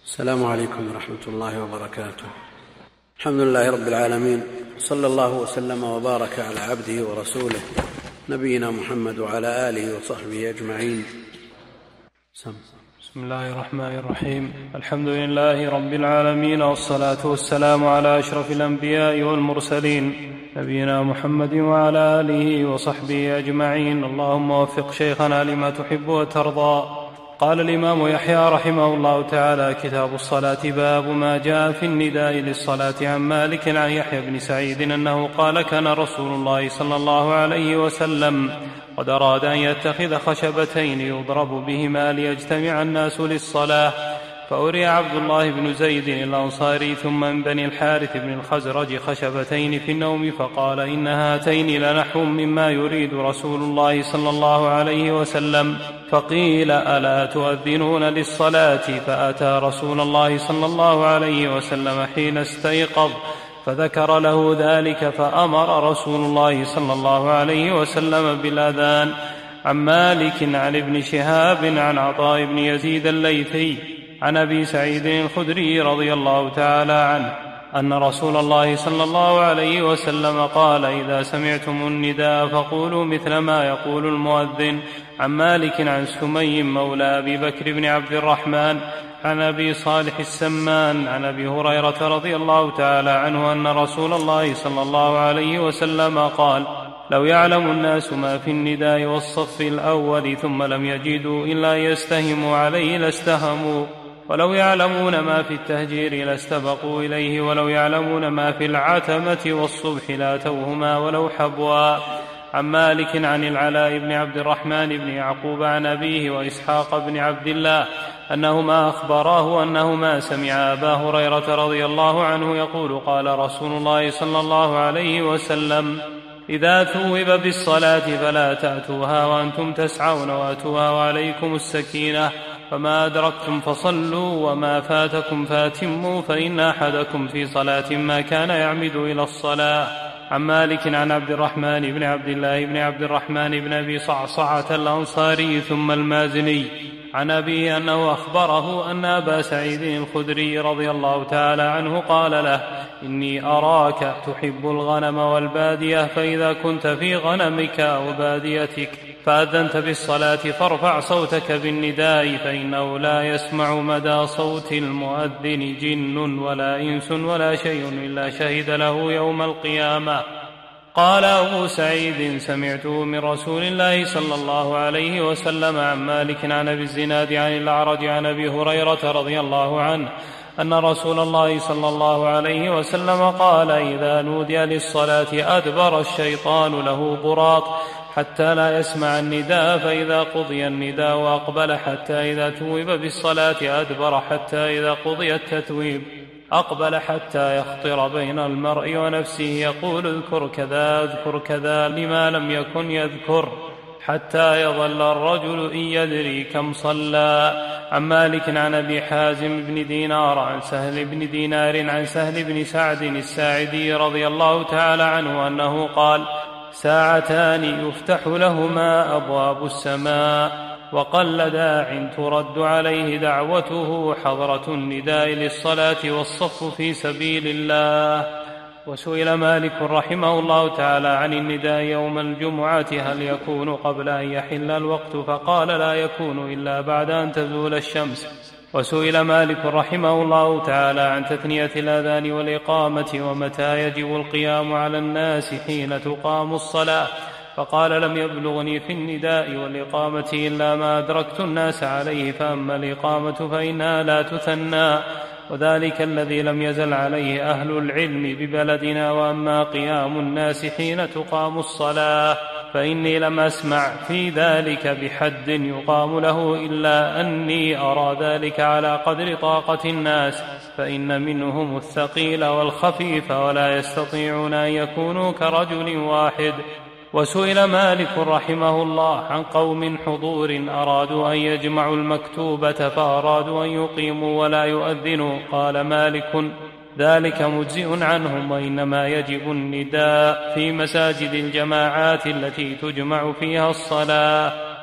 السلام عليكم ورحمة الله وبركاته. الحمد لله رب العالمين، صلى الله وسلم وبارك على عبده ورسوله نبينا محمد وعلى آله وصحبه أجمعين. بسم الله الرحمن الرحيم. الحمد لله رب العالمين، والصلاة والسلام على أشرف الأنبياء والمرسلين نبينا محمد وعلى آله وصحبه أجمعين. اللهم وفق شيخنا لما تحب وترضى. قال الإمام يحيى رحمه الله تعالى: كتاب الصلاة، باب ما جاء في النداء للصلاة. عن مالك عن يحيى بن سعيد أنه قال: كان رسول الله صلى الله عليه وسلم قد أراد أن يتخذ خشبتين يضرب بهما ليجتمع الناس للصلاة، فأري عبد الله بن زيد الأنصاري ثم من بني الحارث بن الخزرج خشبتين في النوم، فقال: إن هاتين لنحو مما يريد رسول الله صلى الله عليه وسلم. فقيل: ألا تؤذنون للصلاة؟ فأتى رسول الله صلى الله عليه وسلم حين استيقظ فذكر له ذلك، فأمر رسول الله صلى الله عليه وسلم بالأذان. عن مالك عن ابن شهاب عن عطاء بن يزيد الليثي عن أبي سعيد الخدري رضي الله تعالى عنه أن رسول الله صلى الله عليه وسلم قال: إذا سمعتم النداء فقولوا مثل ما يقول المؤذن. عن مالك عن سمي مولى أبي بكر بن عبد الرحمن عن أبي صالح السمان عن أبي هريرة رضي الله تعالى عنه أن رسول الله صلى الله عليه وسلم قال: لو يعلم الناس ما في النداء والصف الأول ثم لم يجدوا إلا يستهموا عليه لاستهموا، ولو يعلمون ما في التهجير لاستبقوا إليه، ولو يعلمون ما في العتمة والصبح لاتوهما ولو حبوا. عن مالك عن العلاء بن عبد الرحمن بن يعقوب عن أبيه وإسحاق بن عبد الله أنهما أخبراه أنهما سمع أبا هريرة رضي الله عنه يقول: قال رسول الله صلى الله عليه وسلم: إذا ثوب بالصلاة فلا تأتوها وأنتم تسعون، وأتوها وعليكم السكينة، فما أدركتم فصلوا وما فاتكم فاتموا، فإن أحدكم في صلاة ما كان يعمد إلى الصلاة. عن مالك عن عبد الرحمن بن عبد الله بن عبد الرحمن بن أبي صعصعة الأنصاري ثم المازني عن أبيه أنه أخبره أن أبا سعيد الخدري رضي الله تعالى عنه قال له: إني أراك تحب الغنم والبادية، فإذا كنت في غنمك أو باديتك فأذنت بالصلاة فارفع صوتك بالنداء، فإنه لا يسمع مدى صوت المؤذن جن ولا إنس ولا شيء إلا شهد له يوم القيامة. قال أبو سعيد: سمعته من رسول الله صلى الله عليه وسلم. عن مالك عن أبي الزناد عن الأعرج عن أبي هريرة رضي الله عنه أن رسول الله صلى الله عليه وسلم قال: إذا نودي للصلاة أدبر الشيطان له ضراط حتى لا يسمع النداء، فإذا قضي النداء أقبل حتى إذا توب بالصلاة أدبر، حتى إذا قضي التتويب أقبل حتى يخطر بين المرء ونفسه يقول: اذكر كذا اذكر كذا، لما لم يكن يذكر، حتى يظل الرجل إن يدري كم صلى. عن مالك عن أبي حازم بن دينار عن سهل بن دينار عن سهل بن سعد الساعدي رضي الله تعالى عنه أنه قال: ساعتان يفتح لهما أبواب السماء، وقل داع ترد عليه دعوته حضرة النداء للصلاة والصف في سبيل الله. وسئل مالك رحمه الله تعالى عن النداء يوم الجمعة هل يكون قبل أن يحل الوقت؟ فقال: لا يكون إلا بعد أن تزول الشمس. وسئل مالك رحمه الله تعالى عن تثنية الأذان والإقامة ومتى يجب القيام على الناس حين تقام الصلاة، فقال: لم يبلغني في النداء والإقامة إلا ما أدركت الناس عليه، فأما الإقامة فإنها لا تثنى، وذلك الذي لم يزل عليه أهل العلم ببلدنا. وأما قيام الناس حين تقام الصلاة فإني لم أسمع في ذلك بحد يقام له، إلا أني أرى ذلك على قدر طاقة الناس، فإن منهم الثقيل والخفيف ولا يستطيعون أن يكونوا كرجل واحد. وسئل مالك رحمه الله عن قوم حضور أرادوا أن يجمعوا المكتوبة فأرادوا أن يقيموا ولا يؤذنوا، قال مالك: ذلك مجزئ عنهم، وإنما يجب النداء في مساجد الجماعات التي تجمع فيها الصلاة.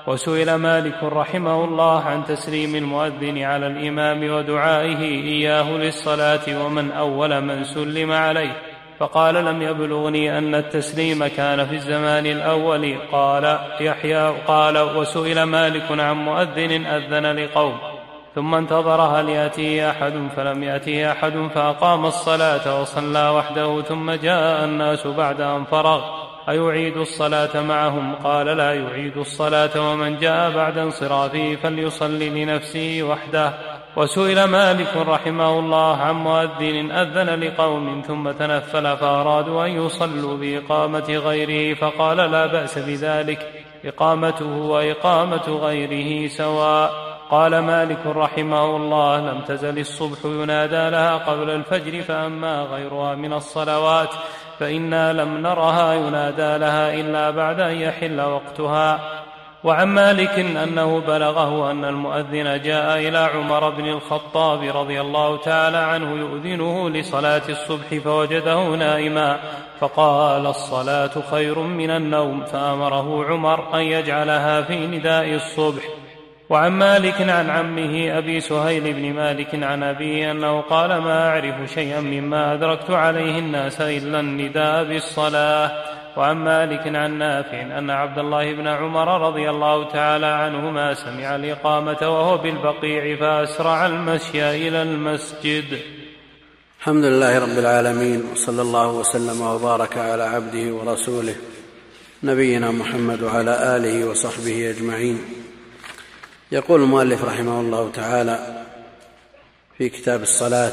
وسئل مالك رحمه الله عن تسليم المؤذن على الإمام ودعائه إياه للصلاة ومن أول من سلم عليه، فقال لم يبلغني أن التسليم كان في الزمان الأول. قال يحيى قال وسئل مالك عن مؤذن أذن لقوم ثم انتظر هل يأتيه أحد فلم يأتيه أحد فأقام الصلاة وصلى وحده ثم جاء الناس بعد أن فرغ أيعيد الصلاة معهم؟ قال لا يعيد الصلاة، ومن جاء بعد انصرافه فليصلي لنفسه وحده. وسئل مالك رحمه الله عن مؤذن أذن لقوم ثم تنفل فأرادوا أن يصلوا بإقامة غيره، فقال لا بأس بذلك، إقامته وإقامة غيره سواء. قال مالك رحمه الله لم تزل الصبح ينادى لها قبل الفجر، فأما غيرها من الصلوات فإنا لم نرها ينادى لها إلا بعد أن يحل وقتها. وعن مالك أنه بلغه أن المؤذن جاء إلى عمر بن الخطاب رضي الله تعالى عنه يؤذنه لصلاة الصبح فوجده نائما، فقال الصلاة خير من النوم، فأمره عمر أن يجعلها في نداء الصبح. وعن مالك عن عمه أبي سهيل بن مالك عن أبيه أنه قال ما أعرف شيئا مما أدركت عليه الناس إلا النداء بالصلاة. وعن مالك عن نافع أن عبد الله بن عمر رضي الله تعالى عنهما سمع الإقامة وهو بالبقيع فأسرع المشي إلى المسجد. الحمد لله رب العالمين، وصلى الله وسلم وبارك على عبده ورسوله نبينا محمد وعلى آله وصحبه أجمعين. يقول المؤلف رحمه الله تعالى في كتاب الصلاة،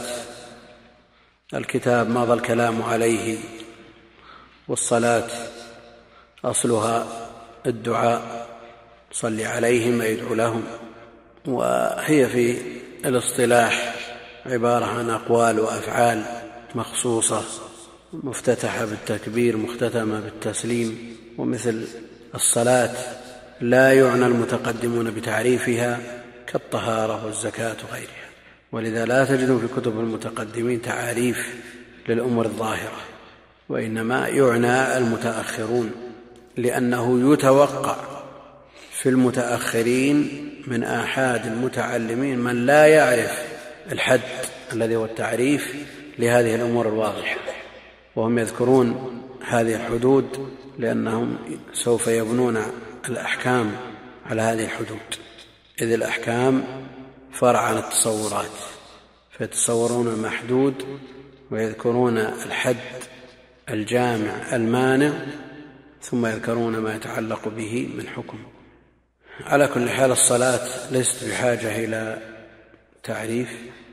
الكتاب مضى الكلام عليه، والصلاة أصلها الدعاء، صل عليهم يدعو لهم، وهي في الاصطلاح عبارة عن أقوال وأفعال مخصوصة مفتتحة بالتكبير مختتمة بالتسليم. ومثل الصلاة لا يعنى المتقدمون بتعريفها كالطهارة والزكاة وغيرها، ولذا لا تجد في كتب المتقدمين تعاريف للأمور الظاهرة، وإنما يعنى المتأخرون، لأنه يتوقع في المتأخرين من آحاد المتعلمين من لا يعرف الحد الذي هو التعريف لهذه الأمور الواضحة، وهم يذكرون هذه الحدود لأنهم سوف يبنون الأحكام على هذه الحدود، إذ الأحكام فرع عن التصورات، فيتصورون المحدود ويذكرون الحد الجامع المانع، ثم يذكرون ما يتعلق به من حكم. على كل حال الصلاة ليست بحاجة إلى تعريف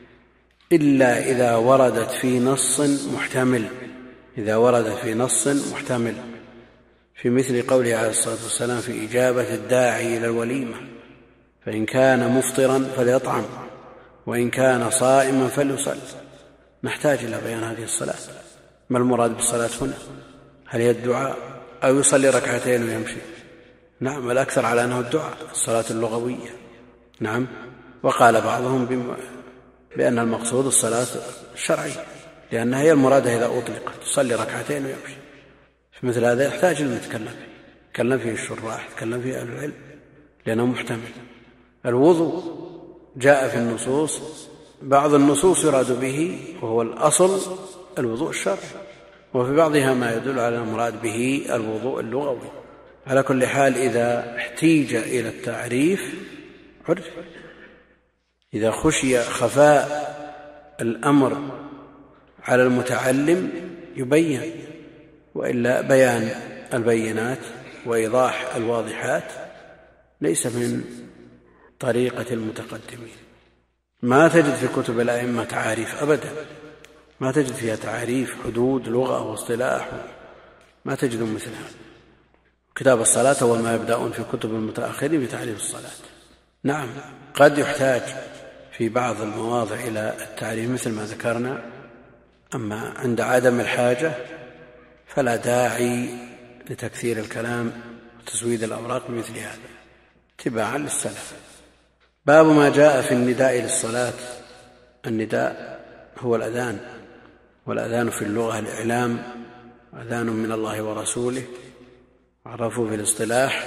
إلا إذا وردت في نص محتمل، إذا وردت في نص محتمل، في مثل قوله عليه الصلاة والسلام في إجابة الداعي إلى الوليمة، فإن كان مفطرا فليطعم وإن كان صائما فليصل. نحتاج إلى بيان هذه الصلاة، ما المراد بالصلاة هنا؟ هل هي الدعاء أو يصلي ركعتين ويمشي؟ نعم، الأكثر على أنه الدعاء، الصلاة اللغوية. نعم، وقال بعضهم بأن المقصود الصلاة الشرعية، لأنها هي المرادة إذا أطلقت، تصلي ركعتين ويمشي. في مثل هذا يحتاج أن يتكلم فيه الشراح، يتكلم فيه أهل العلم، لأنه محتمل. الوضوء جاء في النصوص، بعض النصوص يراد به وهو الأصل الوضوء الشرعي، وفي بعضها ما يدل على المراد به الوضوء اللغوي. على كل حال إذا احتيج إلى التعريف عرف، إذا خشي خفاء الأمر على المتعلم يبين، وإلا بيان البينات وإيضاح الواضحات ليس من طريقة المتقدمين. ما تجد في كتب الأئمة تعاريف أبدا، ما تجد فيها تعاريف حدود لغة واصطلاح، ما تجد مثل هذا. كتاب الصلاة أول ما يبدأون في كتب المتأخرين بتعريف الصلاة. نعم، قد يحتاج في بعض المواضع إلى التعريف مثل ما ذكرنا، أما عند عدم الحاجة فلا داعي لتكثير الكلام وتزويد الأوراق بمثل هذا اتباعا للسلف. باب ما جاء في النداء للصلاة. النداء هو الأذان، والأذان في اللغة الإعلام، أذان من الله ورسوله، عرفوا في الاصطلاح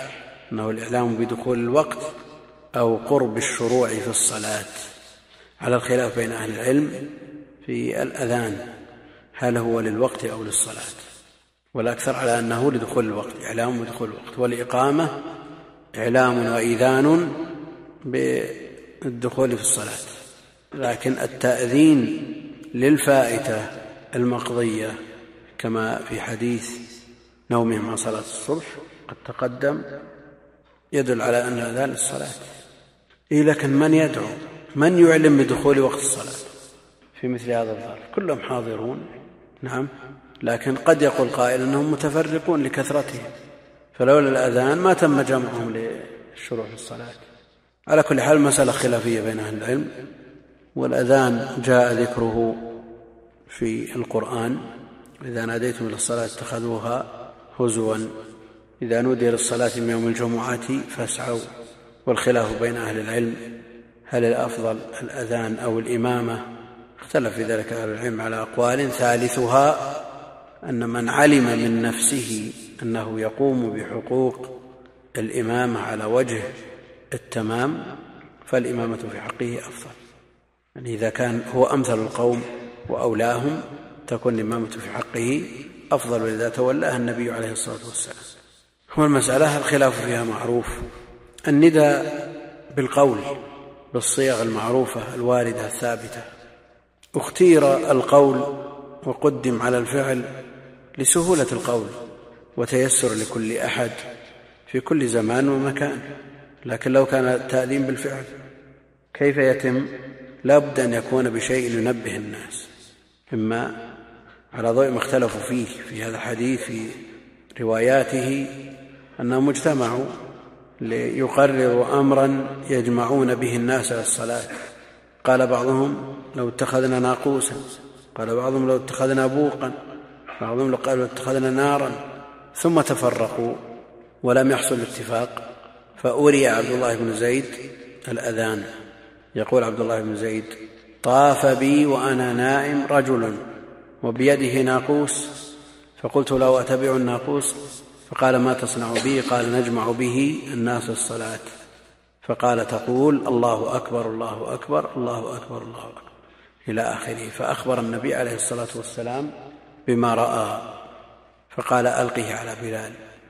أنه الإعلام بدخول الوقت أو قرب الشروع في الصلاة، على الخلاف بين أهل العلم في الأذان هل هو للوقت أو للصلاة، والأكثر على أنه لدخول الوقت، إعلام بدخول الوقت. والإقامة إعلام وإذان بالدخول في الصلاة. لكن التأذين للفائتة المقضية كما في حديث نومهم عن صلاة الصبح قد تقدم يدل على أن الأذان للصلاة. لكن من يدعو، من يعلم بدخول وقت الصلاة في مثل هذا الظرف؟ كلهم حاضرون، نعم، لكن قد يقول قائل أنهم متفرقون لكثرتهم، فلولا الأذان ما تم جمعهم للشروع في الصلاة. على كل حال مسألة خلافية بين أهل العلم. والأذان جاء ذكره في القرآن: إذا ناديتم إلى الصلاة اتخذوها هزوا، إذا نودي للصلاة من يوم الجمعة فاسعوا. والخلاف بين أهل العلم هل الأفضل الأذان أو الإمامة؟ اختلف في ذلك أهل العلم على أقوال، ثالثها أن من علم من نفسه أنه يقوم بحقوق الإمامة على وجه التمام فالإمامة في حقه أفضل. يعني إذا كان هو أمثل القوم وأولاهم تكون الإمامة في حقه أفضل، وإذا تولاها النبي عليه الصلاة والسلام. والمسألة الخلاف فيها معروف. النداء بالقول بالصيغ المعروفة الواردة الثابتة، اختير القول وقدم على الفعل لسهولة القول وتيسر لكل أحد في كل زمان ومكان. لكن لو كان التأذين بالفعل كيف يتم؟ لا بد أن يكون بشيء ينبه الناس، إما على ضوء ما اختلفوا فيه في هذا الحديث في رواياته أنهم اجتمعوا ليقرروا أمرا يجمعون به الناس للصلاة. قال بعضهم لو اتخذنا ناقوسا، قال بعضهم لو اتخذنا بوقا، بعضهم قال لو اتخذنا نارا، ثم تفرقوا ولم يحصل الاتفاق. فأري عبد الله بن زيد الأذان، يقول عبد الله بن زيد: طاف بي وأنا نائم رجل وبيده ناقوس، فقلت له أتبع الناقوس؟ فقال ما تصنع به؟ قال نجمع به الناس الصلاة. فقال تقول الله أكبر الله أكبر الله أكبر الله أكبر إلى آخره. فأخبر النبي عليه الصلاة والسلام بما رأى، فقال ألقه على بلال.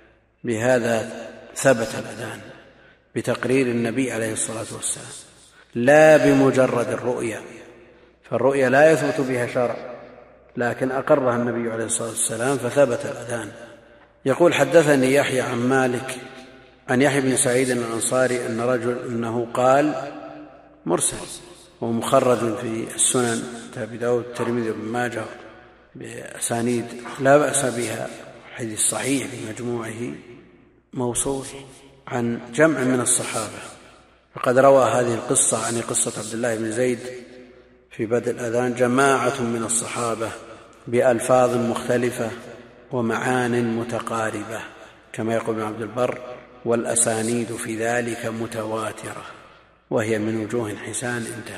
بهذا ثبت الأذان بتقرير النبي عليه الصلاة والسلام، لا بمجرد الرؤيا، فالرؤيا لا يثبت بها شرع، لكن أقرها النبي عليه الصلاة والسلام فثبت الأذان. يقول حدثني يحيى عن مالك عن يحيى بن سعيد الأنصاري أنه قال مرسل، ومخرج في السنن أبي داود الترمذي وابن ماجه بأسانيد لا بأس بها، حديث صحيح بمجموعه موصول عن جمع من الصحابة. فقد روى هذه القصة عن قصة عبد الله بن زيد في بدء الأذان جماعة من الصحابة بألفاظ مختلفة ومعان متقاربة، كما يقول ابن عبد البر: والأسانيد في ذلك متواترة وهي من وجوه حسان. انتهى.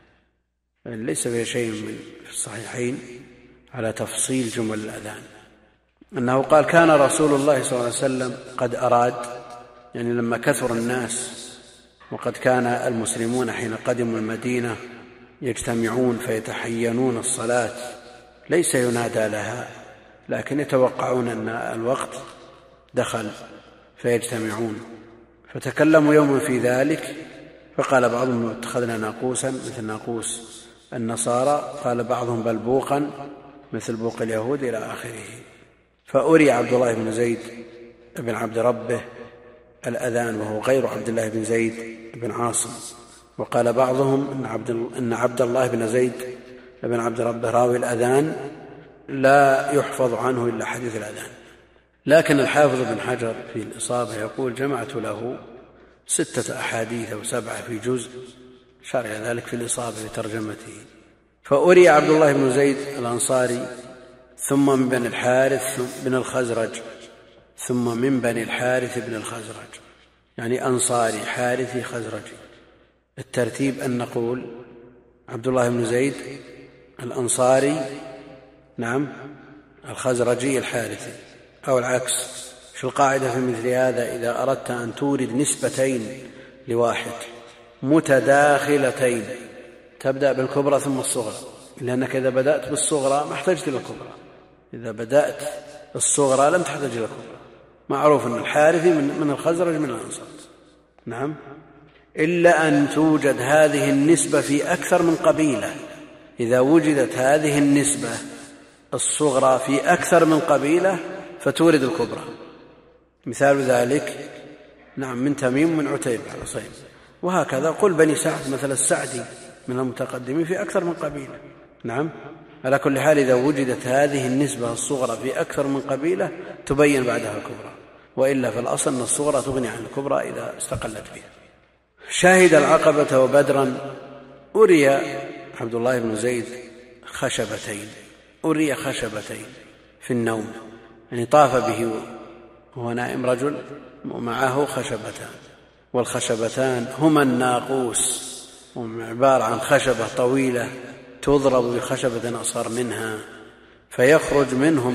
ليس فيها شيء من في الصحيحين على تفصيل جمل الأذان، أنه قال كان رسول الله صلى الله عليه وسلم قد أراد، يعني لما كثر الناس وقد كان المسلمون حين قدموا المدينة يجتمعون فيتحينون الصلاة، ليس ينادى لها لكن يتوقعون أن الوقت دخل فيجتمعون، فتكلموا يوما في ذلك، فقال بعضهم اتخذنا ناقوسا مثل ناقوس النصارى، قال بعضهم بل بوقا مثل بوق اليهود إلى آخره. فأري عبد الله بن زيد بن عبد ربه الأذان وهو غير عبد الله بن زيد بن عاصم. وقال بعضهم إن عبد الله بن زيد بن عبد ربه راوي الأذان لا يحفظ عنه إلا حديث الأذان. لكن الحافظ بن حجر في الإصابة يقول جمعت له 6 أحاديث أو 7 في جزء، شرع ذلك في الإصابة في ترجمته. فأري عبد الله بن زيد الأنصاري ثم من بني الحارث بن الخزرج ثم من بني الحارث بن الخزرج، يعني أنصاري حارثي خزرجي. الترتيب أن نقول عبد الله بن زيد الأنصاري، نعم، الخزرجي الحارثي، أو العكس شو القاعدة في مثل هذا؟ إذا أردت أن تورد نسبتين لواحد متداخلتين تبدأ بالكبرى ثم الصغرى، لأنك إذا بدأت بالصغرى ما احتجت إلى الكبرى، إذا بدأت بالصغرى لم تحتاج إلى الكبرى. معروف أن الحارثي من الخزرج من الأنصار، نعم، إلا أن توجد هذه النسبة في أكثر من قبيلة. إذا وجدت هذه النسبة الصغرى في أكثر من قبيلة فتورد الكبرى. مثال ذلك نعم من تميم ومن عتيب على صيب، وهكذا قل بني سعد مثل السعدي من المتقدمين في أكثر من قبيلة. نعم، على كل حال إذا وجدت هذه النسبة الصغرى في أكثر من قبيلة تبين بعدها الكبرى، وإلا فالأصل أن الصغرى تغني عن الكبرى إذا استقلت بها. شهد العقبة وبدرا أري عبد الله بن زيد خشبتين، أري خشبتين في النوم، يعني طاف به وهو نائم رجل ومعه خشبتان، والخشبتان هما الناقوس، وهم عبارة عن خشبة طويلة تضرب بخشبة أصغر منها فيخرج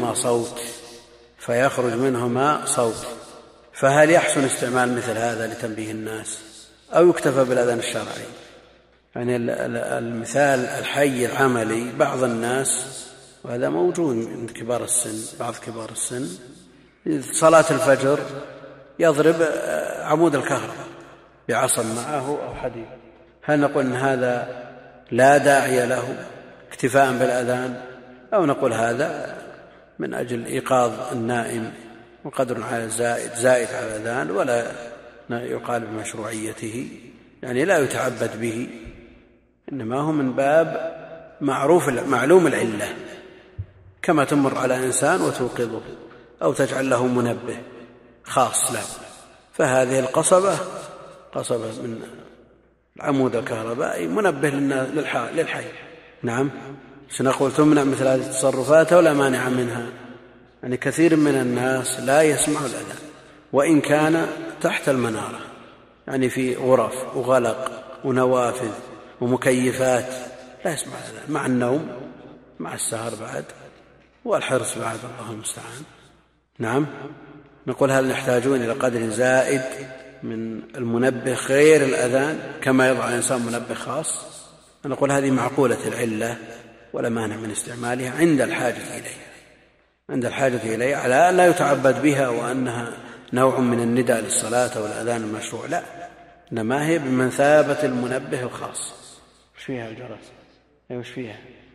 منهما صوت. فهل يحسن استعمال مثل هذا لتنبيه الناس أو يكتفى بالأذان الشرعي؟ يعني المثال الحي العملي، بعض الناس وهذا موجود عند كبار السن، بعض كبار السن صلاة الفجر يضرب عمود الكهرباء بعصا معه أو حديد، هل نقول إن هذا لا داعي له اكتفاء بالأذان، أو نقول هذا من أجل إيقاظ النائم وقدر على زائد على الأذان ولا يقال بمشروعيته، يعني لا يتعبد به، إنما هو من باب معلوم العلة، كما تمر على إنسان وتوقظه أو تجعل له منبه خاص له. فهذه القصبة من العمود الكهربائي منبه للحي. نعم، سنقول تمنع مثل هذه التصرفات ولا مانع منها؟ يعني كثير من الناس لا يسمع الأذان وإن كان تحت المنارة، يعني في غرف وغلق ونوافذ ومكيفات لا يسمع الأذان، مع النوم مع السهر بعد والحرص بعد، الله المستعان. نعم، نقول هل نحتاجون إلى قدر زائد من المنبه غير الأذان كما يضع الإنسان منبه خاص؟ نقول هذه معقولة العلة ولا مانع من استعمالها عند الحاجة إليها، على أن لا يتعبد بها وأنها نوع من النداء للصلاة والأذان المشروع، لا، إنما هي بمثابة المنبه الخاص. وش فيها الجرس؟ وش فيها؟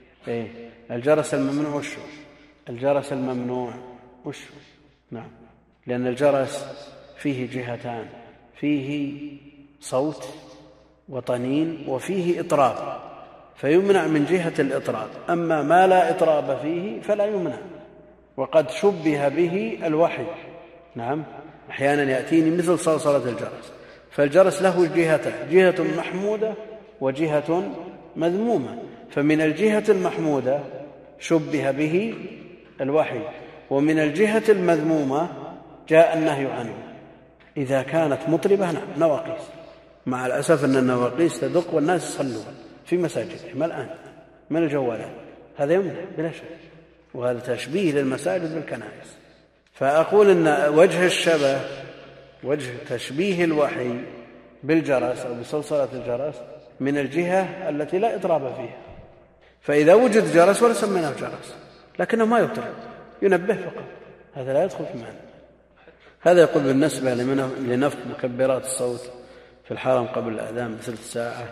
الجرس الممنوع وش؟ الجرس الممنوع وش؟ نعم، لأن الجرس فيه جهتان، فيه صوت وطنين وفيه إطراب، فيمنع من جهة الإطراب، أما ما لا إطراب فيه فلا يمنع. وقد شبه به الوحي، نعم، أحيانا يأتيني مثل صلصلة الجرس، فالجرس له جهتان، جهة محمودة وجهة مذمومة، فمن الجهة المحمودة شبه به الوحي، ومن الجهة المذمومة جاء النهي عنه. إذا كانت مطربة نعم نواقيس، مع الأسف أن النواقيس تدق والناس يصلون في مساجدهم الآن من الجوالات، هذا يمنع بلا شك، وهذا تشبيه للمساجد بالكنائس. فأقول أن وجه تشبيه الوحي بالجرس أو بصلصلة الجرس من الجهة التي لا إطراب فيها. فإذا وجد جرس ولا سميناه جرس لكنه ما يطرب، ينبه فقط، هذا لا يدخل في معنى. هذا يقول بالنسبة لنفق مكبرات الصوت في الحرم قبل الأذان بثلث ساعة،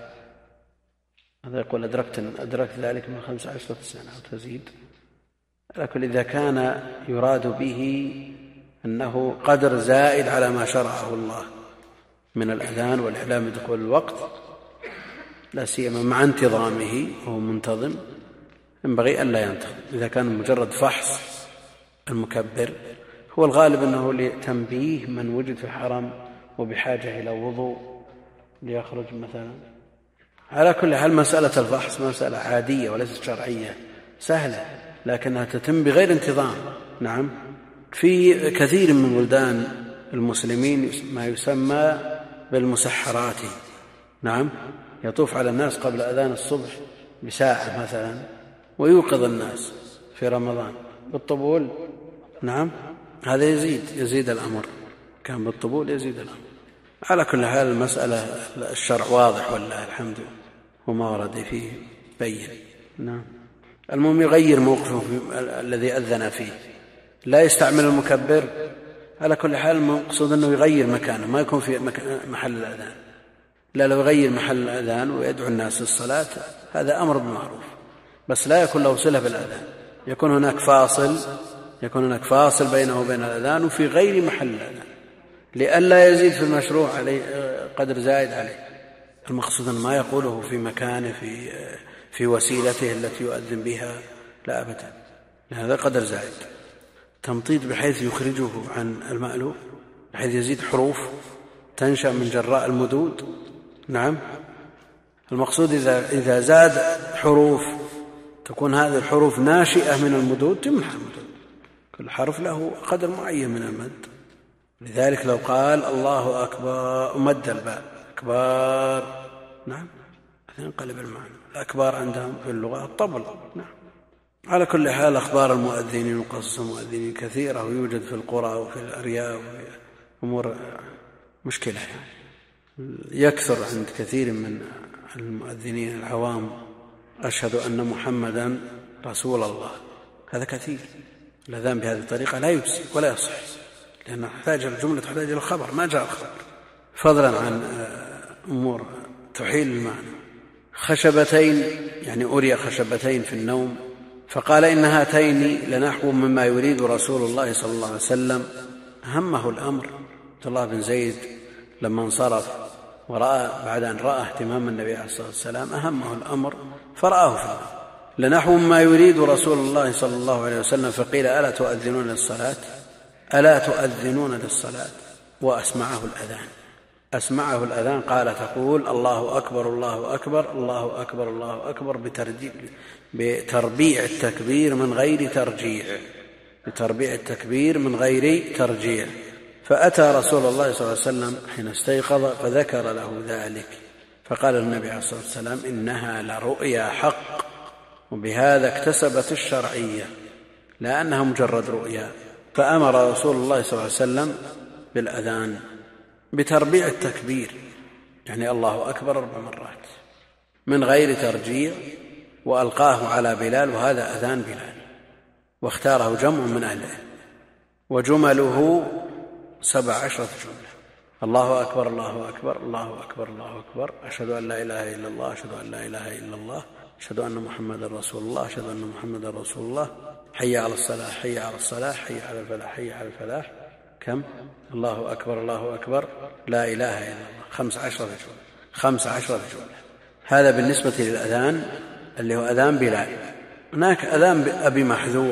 هذا يقول أدركت ذلك من 15 سنة أو تزيد. لكن إذا كان يراد به أنه قدر زائد على ما شرعه الله من الأذان والإعلام بدخول الوقت، لا سيما مع انتظامه وهو منتظم، ينبغي أن لا ينتظم. إذا كان مجرد فحص المكبر، هو الغالب أنه لتنبيه من وجد في الحرم وبحاجة إلى وضوء ليخرج مثلا. على كل حال مسألة الفحص مسألة عادية وليست شرعية سهلة، لكنها تتم بغير انتظام. نعم، في كثير من بلدان المسلمين ما يسمى بالمسحرات، نعم، يطوف على الناس قبل أذان الصبح بساعة مثلا ويوقظ الناس في رمضان بالطبول، نعم، هذا يزيد الأمر، كان بالطبول يزيد الأمر. على كل حال المسألة الشرع واضح والله الحمد، وما ورد فيه بين. نعم. المهم يغير موقفه الذي أذن فيه، لا يستعمل المكبر. على كل حال المقصود أنه يغير مكانه، ما يكون في محل الأذان. لا، لو يغير محل الأذان ويدعو الناس للصلاة هذا أمر بالمعروف، بس لا يكون له صلة بالأذان، يكون هناك فاصل بينه وبين الأذان وفي غير محل الأذان، لئلا يزيد في المشروع عليه قدر زائد عليه. المقصود أن ما يقوله في مكانه في وسيلته التي يؤذن بها، لا أبدا، هذا قدر زائد. تمطيط بحيث يخرجه عن المألوف، بحيث يزيد حروف تنشأ من جراء المدود. نعم. المقصود إذا زاد حروف تكون هذه الحروف ناشئة من المدود، تمنح المدود، كل حرف له قدر معين من المد. لذلك لو قال الله أكبر مد الباء أكبر، نعم، ينقلب المعنى. الأكبر عندهم في اللغة الطبل. نعم. على كل حال أخبار المؤذنين وقصص المؤذنين كثيرة، ويوجد في القرى وفي الأرياف، وفي أمور مشكلة يعني. يكثر عند كثير من المؤذنين العوام أشهد أن محمدا رسول الله، هذا كثير. الأذان بهذه الطريقة لا يجزي ولا يصح، لأن الجملة تحتاج إلى الخبر، ما جاء الخبر، فضلا عن أمور تحيل المعنى. خشبتين، يعني أري خشبتين في النوم، فقال إن هاتين لنحو مما يريد رسول الله صلى الله عليه وسلم. همه الأمر. عبد الله بن زيد لما انصرف ورأى بعد أن رأى اهتمام النبي عليه الصلاة والسلام أهمه الأمر فرآه في النوم. لنحو مما يريد رسول الله صلى الله عليه وسلم، فقيل ألا تؤذنون للصلاة؟ ألا تؤذنون للصلاة؟ وأسمعه الأذان قال تقول الله أكبر الله أكبر الله أكبر الله أكبر بتربيع التكبير من غير ترجيع. فأتى رسول الله صلى الله عليه وسلم حين استيقظ فذكر له ذلك، فقال النبي عليه الصلاة والسلام إنها لرؤيا حق، وبهذا اكتسبت الشرعية لا أنها مجرد رؤيا. فأمر رسول الله صلى الله عليه وسلم بالأذان بتربيع التكبير، يعني الله أكبر 4 مرات من غير ترجيع، وألقاه على بلال، وهذا أذان بلال، واختاره جمع من أهله، وجمله 17 جملة: الله أكبر الله أكبر الله أكبر الله أكبر، أشهد أن لا إله إلا الله أشهد أن لا إله إلا الله أشهد أن محمدا رسول الله أشهد أن محمدا رسول الله، حي على الصلاة حي على الصلاة حي على الفلاح حي على الفلاح. كم؟ الله أكبر الله أكبر لا إله إلا الله 15 جملة. هذا بالنسبة للأذان اللي هو أذان بلال. هناك أذان أبي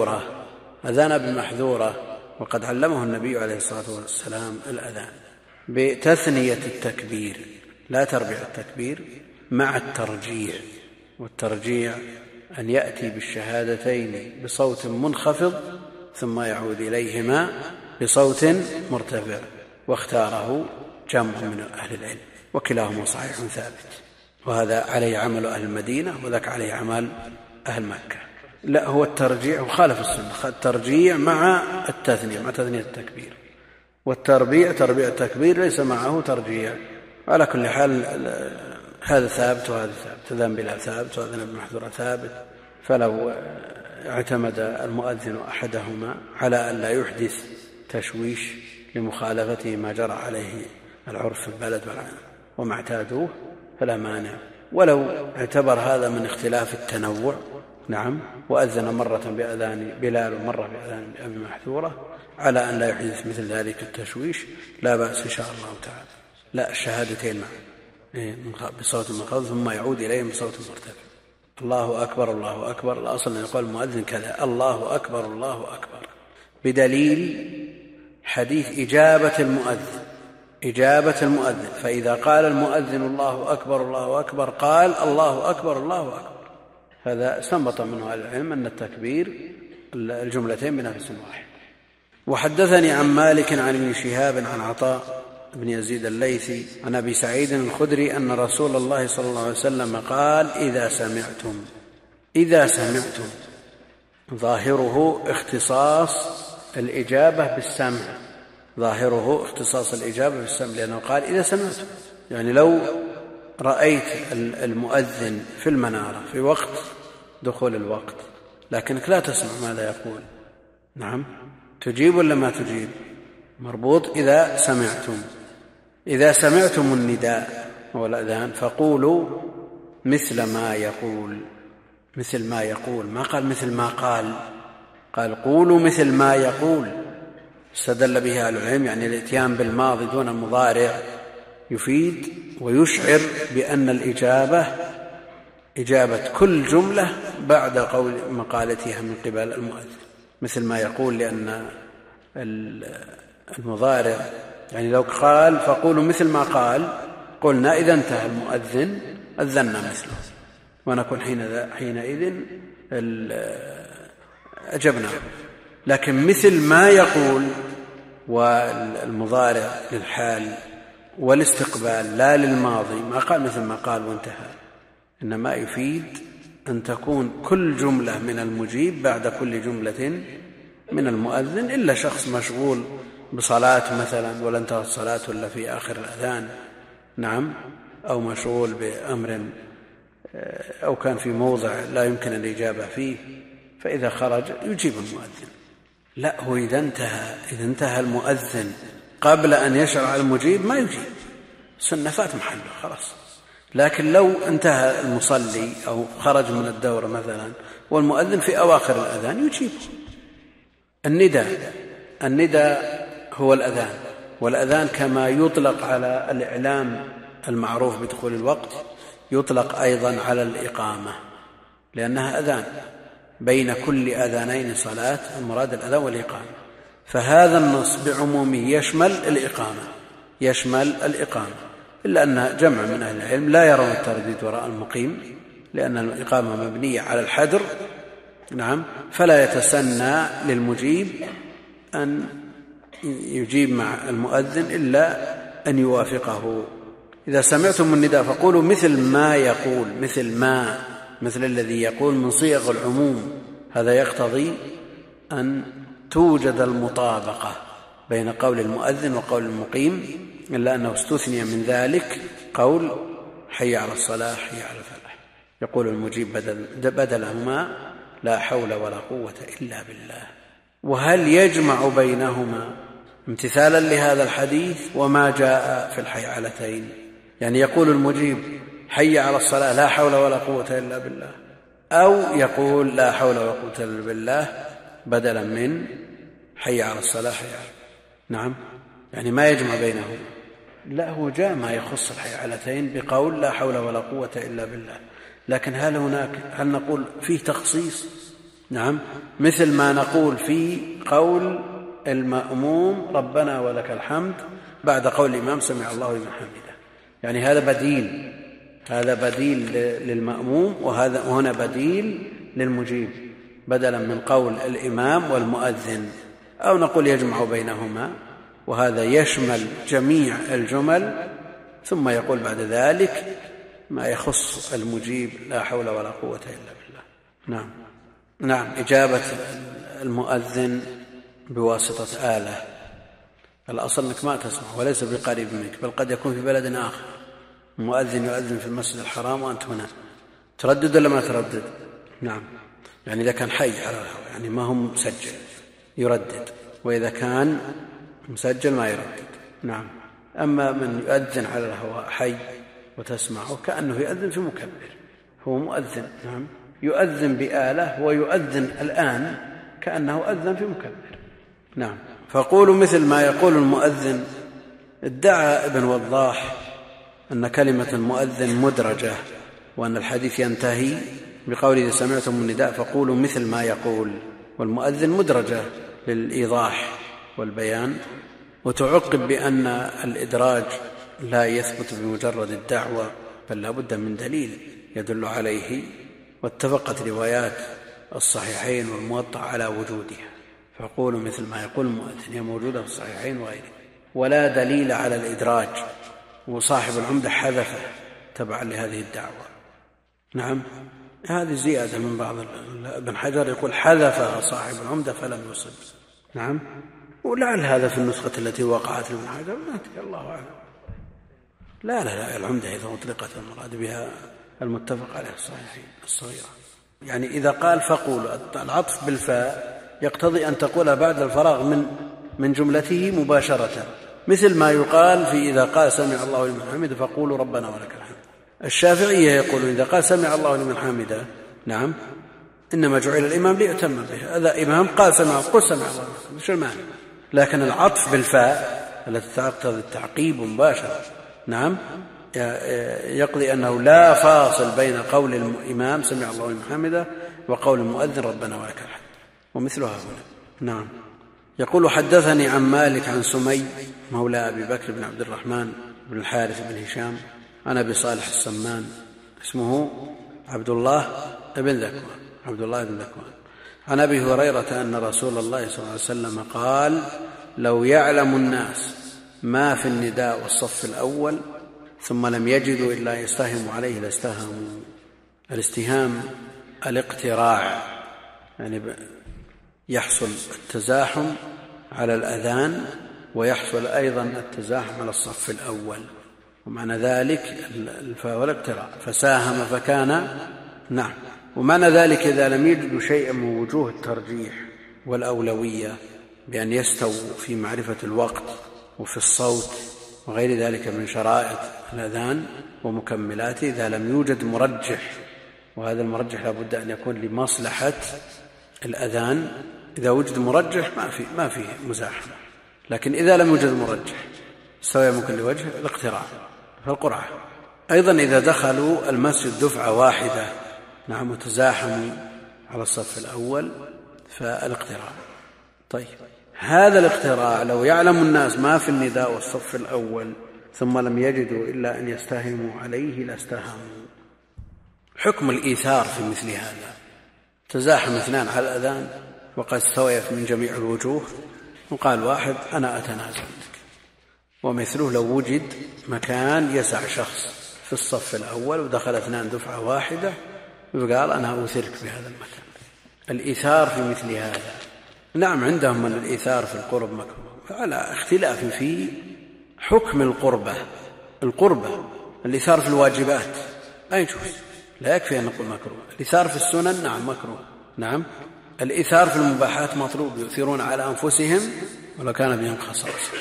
محذورة، وقد علمه النبي عليه الصلاة والسلام الأذان بتثنية التكبير لا تربيع التكبير مع الترجيع. والترجيع أن يأتي بالشهادتين بصوت منخفض ثم يعود إليهما بصوت مرتفع، واختاره جمع من أهل العلم، وكلاهما صحيح ثابت، وهذا عليه عمل أهل المدينة وذاك عليه عمل أهل مكة. لا، هو الترجيع وخالف السنة، الترجيع مع التثنية مع تثنية التكبير، والتربيع تربيع التكبير ليس معه ترجيع. على كل حال هذا ثابت وهذا ثابت، أذان بلال ثابت وأذان ابن محذورة ثابت. فلو اعتمد المؤذن أحدهما على أن لا يحدث تشويش لمخالفته ما جرى عليه العرف في البلد وما اعتادوه فلا مانع، ولو اعتبر هذا من اختلاف التنوع، نعم، وأذن مرة بأذان بلال ومرة بأذان أبي محذورة على أن لا يحدث مثل ذلك التشويش، لا بأس إن شاء الله تعالى. لا، الشهادتين معا بصوت منخفض ثم يعود إليهم بصوت مرتفع. الله أكبر الله أكبر، الأصل أن يقول المؤذن كذا الله أكبر الله أكبر، بدليل حديث إجابة المؤذن. فإذا قال المؤذن الله أكبر الله أكبر قال الله أكبر الله أكبر. هذا استنبط منه العلم أن التكبير الجملتين بنفس واحد. وحدثني عن مالك عن ابن شهاب عن عطاء بن يزيد الليثي عن أبي سعيد الخدري أن رسول الله صلى الله عليه وسلم قال إذا سمعتم ظاهره اختصاص الإجابة بالسمع، ظاهره اختصاص الإجابة بالسمع، لأنه قال إذا سمعتم. يعني لو رأيت المؤذن في المنارة في وقت دخول الوقت لكنك لا تسمع ماذا يقول، نعم، تجيب ولا ما تجيب؟ مربوط إذا سمعتم. إذا سمعتم النداء والأذان فقولوا مثل ما يقول. مثل ما يقول، ما قال مثل ما قال، قال قولوا مثل ما يقول. استدل بها أهل العلم، يعني الاتيان بالماضي دون المضارع يفيد ويشعر بأن الإجابة إجابة كل جملة بعد قول مقالتها من قبل المؤذن. مثل ما يقول، لأن المضارع يعني لو قال فقولوا مثل ما قال قلنا إذا انتهى المؤذن أذنا مثله، ونكون حينئذ أجبنا. لكن مثل ما يقول والمضارع للحال والاستقبال لا للماضي، ما قال مثل ما قال وانتهى، إنما يفيد أن تكون كل جملة من المجيب بعد كل جملة من المؤذن، إلا شخص مشغول بصلاة مثلا ولا انتهت الصلاة ولا في آخر الأذان، نعم، أو مشغول بأمر أو كان في موضع لا يمكن الإجابة فيه، فإذا خرج يجيب المؤذن. لا، هو إذا انتهى المؤذن قبل أن يشرع المجيب ما يجيب، سنة فات محله خلاص. لكن لو انتهى المصلي أو خرج من الدورة مثلا والمؤذن في أواخر الأذان يجيب. النداء هو الأذان، والأذان كما يطلق على الإعلام المعروف بدخول الوقت يطلق أيضا على الإقامة، لأنها أذان، بين كل أذانين صلاة، المراد الأذان والإقامة. فهذا النص بعمومه يشمل الإقامة، إلا أن جمع من أهل العلم لا يرون الترديد وراء المقيم، لأن الإقامة مبنية على الحذر، نعم، فلا يتسنى للمجيب أن يجيب مع المؤذن إلا أن يوافقه. إذا سمعتم النداء فقولوا مثل ما يقول. مثل الذي يقول من صيغ العموم، هذا يقتضي أن توجد المطابقة بين قول المؤذن وقول المقيم، إلا أنه استثني من ذلك قول حي على الصلاة حي على الفلاح. يقول المجيب بدلهما لا حول ولا قوة إلا بالله. وهل يجمع بينهما امتثالا لهذا الحديث وما جاء في الحيعلتين؟ يعني يقول المجيب حي على الصلاة لا حول ولا قوة إلا بالله، أو يقول لا حول ولا قوة إلا بالله بدلا من حي على الصلاة حي على، نعم، يعني ما يجمع بينهما. لا، هو جاء ما يخص الحيعلتين بقول لا حول ولا قوة إلا بالله، لكن هل نقول فيه تخصيص؟ نعم، مثل ما نقول في قول المأموم ربنا ولك الحمد بعد قول الإمام سمع الله لمن حمده، يعني هذا بديل للمأموم، وهنا بديل للمجيب بدلا من قول الإمام والمؤذن. أو نقول يجمع بينهما، وهذا يشمل جميع الجمل، ثم يقول بعد ذلك ما يخص المجيب لا حول ولا قوة إلا بالله. نعم، إجابة المؤذن بواسطة آلة، الأصل أنك ما تسمع وليس بقريب منك، بل قد يكون في بلد آخر المؤذن يؤذن في المسجد الحرام وأنت هنا، تردد ولا ما تردد؟ نعم، يعني إذا كان حي على الهواء يعني ما هو مسجل يردد، وإذا كان مسجل ما يردد. نعم، أما من يؤذن على الهواء حي وتسمعه كأنه يؤذن في مكبر، هو مؤذن، نعم، يؤذن بآلة ويؤذن الآن كأنه أذن في مكبر. نعم، فقولوا مثل ما يقول المؤذن. ادعى ابن وضاح أن كلمة المؤذن مدرجة، وأن الحديث ينتهي بقول إذا سمعتم النداء فقولوا مثل ما يقول، والمؤذن مدرجة للإيضاح والبيان، وتعقب بأن الإدراج لا يثبت بمجرد الدعوة، بل لا بد من دليل يدل عليه، واتفقت روايات الصحيحين والموطأ على وجودها، فقولوا مثل ما يقول المؤذن، هي موجودة في الصحيحين وغيره، ولا دليل على الإدراج، وصاحب العمدة حذفه تبعا لهذه الدعوة. نعم، هذه زيادة من بعض ابن حجر يقول حذفها صاحب العمدة فلم يصب، نعم. ولعل هذا في النسخة التي وقعت ابن حجر، الله أعلم. لا العمدة إذا أطلقت المراد بها المتفق عليه الصحيحين الصغيرة. يعني إذا قال فقول، العطف بالفاء يقتضي أن تقول بعد الفراغ من جملته مباشرة، مثل ما يقال في إذا قال سمع الله لمن حمده فقولوا ربنا ولك الحمد. الشافعية يقولون إذا قال سمع الله لمن حمده نعم إنما جعل الإمام ليؤتم به، هذا إمام قال قل سمع الله مش المعنى. لكن العطف بالفاء التي تقتضي التعقيب مباشرة نعم يقضي أنه لا فاصل بين قول الإمام سمع الله لمن حمده وقول المؤذن ربنا ولك الحمد، ومثلها هنا. نعم. يقول حدثني عن مالك عن سمي مولى أبي بكر بن عبد الرحمن بن الحارث بن هشام عن أبي صالح السمان اسمه عبد الله بن ذكوان عن أبي هريرة أن رسول الله صلى الله عليه وسلم قال لو يعلم الناس ما في النداء والصف الأول ثم لم يجدوا إلا يستهموا عليه لاستهموا. الاستهام الاقتراع، يعني يحصل التزاحم على الأذان ويحصل أيضا التزاحم على الصف الأول، ومعنى ذلك والاقتراع فساهم فكان نعم. ومعنى ذلك إذا لم يجدوا شيئا من وجوه الترجيح والأولوية بأن يستووا في معرفة الوقت وفي الصوت وغير ذلك من شرائط الأذان ومكملاته، إذا لم يوجد مرجح، وهذا المرجح لابد أن يكون لمصلحة الأذان، إذا وجد مرجح ما فيه مزاحمة. لكن إذا لم يوجد مرجح استوى من كل وجه الاقتراع فالقرعة. أيضا إذا دخلوا المسجد دفعة واحدة نعم وتزاحموا على الصف الأول فالاقتراع. طيب هذا الاقتراع لو يعلم الناس ما في النداء والصف الأول ثم لم يجدوا إلا أن يستهموا عليه لاستهموا. حكم الإيثار في مثل هذا، تزاحم اثنان على الأذان وقد استويت من جميع الوجوه وقال واحد أنا أتنازل لك، ومثله لو وجد مكان يسع شخص في الصف الأول ودخل اثنان دفعة واحدة وقال أنا أوثرك بهذا المكان. الإيثار في مثل هذا نعم عندهم من الإيثار في القرب مكروه على اختلاف في حكم القربة. الإيثار في الواجبات لا يجوز، لا يكفي أن نقول مكروه. الإيثار في السنن نعم مكروه نعم. الإيثار في المباحات مطلوب، يؤثرون على أنفسهم ولو كان بهم خصاصة.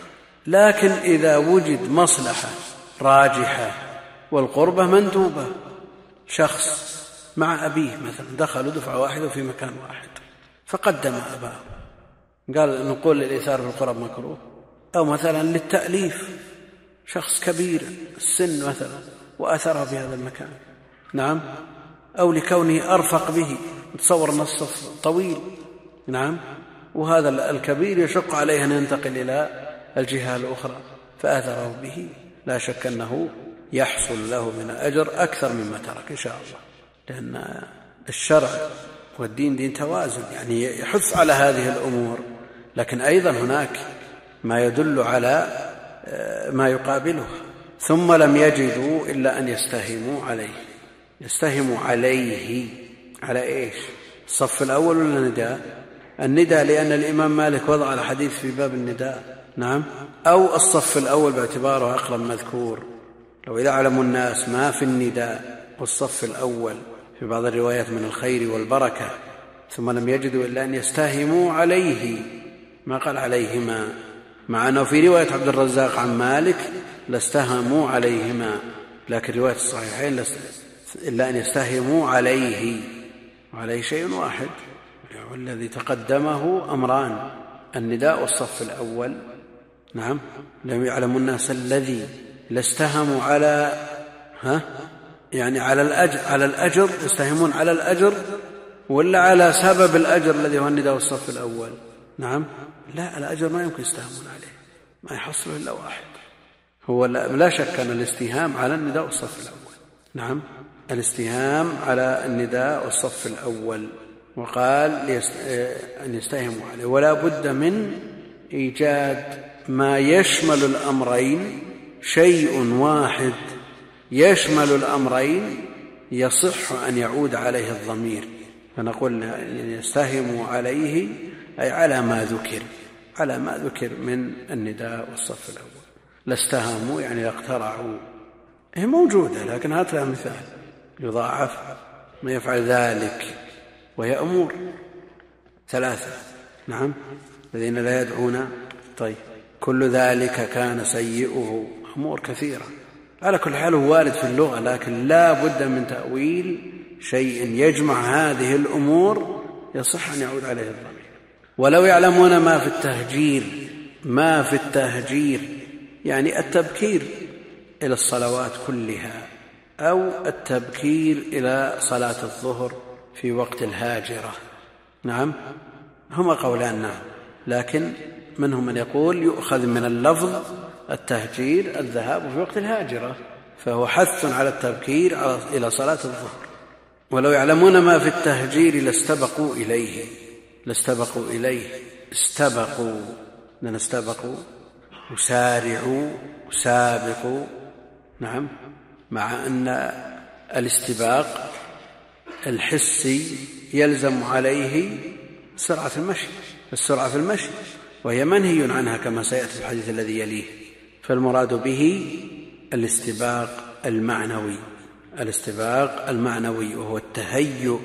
لكن إذا وجد مصلحة راجحة والقربة مندوبة، شخص مع أبيه مثلا دخلوا دفعة واحدة في مكان واحد فقدم أباه، قال نقول الإيثار في القرب مكروه. أو مثلا للتأليف، شخص كبير السن مثلا وأثره في هذا المكان نعم، أو لكونه أرفق به، تصور أن الصف طويل نعم وهذا الكبير يشق عليه أن ينتقل إلى الجهة الأخرى فأثره به، لا شك أنه يحصل له من الأجر أكثر مما ترك إن شاء الله، لأن الشرع والدين دين توازن، يعني يحث على هذه الأمور، لكن أيضا هناك ما يدل على ما يقابله. ثم لم يجدوا إلا أن يستهموا عليه. يستهموا عليه على إيش؟ الصف الأول ولا النداء؟ النداء لأن الإمام مالك وضع الحديث في باب النداء نعم، أو الصف الأول باعتباره أقرب مذكور. لو إذا علموا الناس ما في النداء والصف الأول في بعض الروايات من الخير والبركة ثم لم يجدوا إلا أن يستهموا عليه، ما قال عليهما، مع أنه في رواية عبد الرزاق عن مالك لاستهموا عليهما، لكن رواية الصحيحين إلا أن يستهموا عليه، وعليه شيء واحد، والذي تقدمه أمران النداء والصف الأول نعم. لم يعلموا الناس الذي لاستهموا على يعني على الأجر، يستهمون على الأجر ولا على سبب الأجر الذي هو النداء والصف الأول نعم. لا، الأجر ما يمكن يستهمون عليه، ما يحصله إلا واحد، هو لا شك أن الاستهام على النداء والصف الأول نعم، الاستهام على النداء والصف الأول. وقال أن يستهموا عليه، ولا بد من إيجاد ما يشمل الأمرين، شيء واحد يشمل الأمرين يصح أن يعود عليه الضمير، فنقول يستهموا عليه أي على ما ذكر من النداء والصف الأول. لا استهموا يعني اقترعوا، هي موجودة لكن هات لها مثال يضاعف. ما يفعل ذلك وهي أمور 3. نعم، الذين لا يدعون. طيب، كل ذلك كان سيئه، أمور كثيرة. على كل حال هو وارد في اللغة، لكن لا بد من تأويل شيء يجمع هذه الأمور يصح أن يعود عليه الضمير. ولو يعلمون ما في التهجير يعني التبكير إلى الصلوات كلها، أو التبكير إلى صلاة الظهر في وقت الهاجرة. نعم، هما قولان. نعم، لكن منهم من يقول يؤخذ من اللفظ التهجير الذهاب في وقت الهاجرة، فهو حث على التبكير إلى صلاة الظهر. ولو يعلمون ما في التهجير لاستبقوا إليه. استبقوا وسارعوا وسابقوا. نعم، مع أن الاستباق الحسي يلزم عليه السرعة في المشي، وهي منهي عنها كما سيأتي في الحديث الذي يليه. فالمراد به الاستباق المعنوي، وهو التهيؤ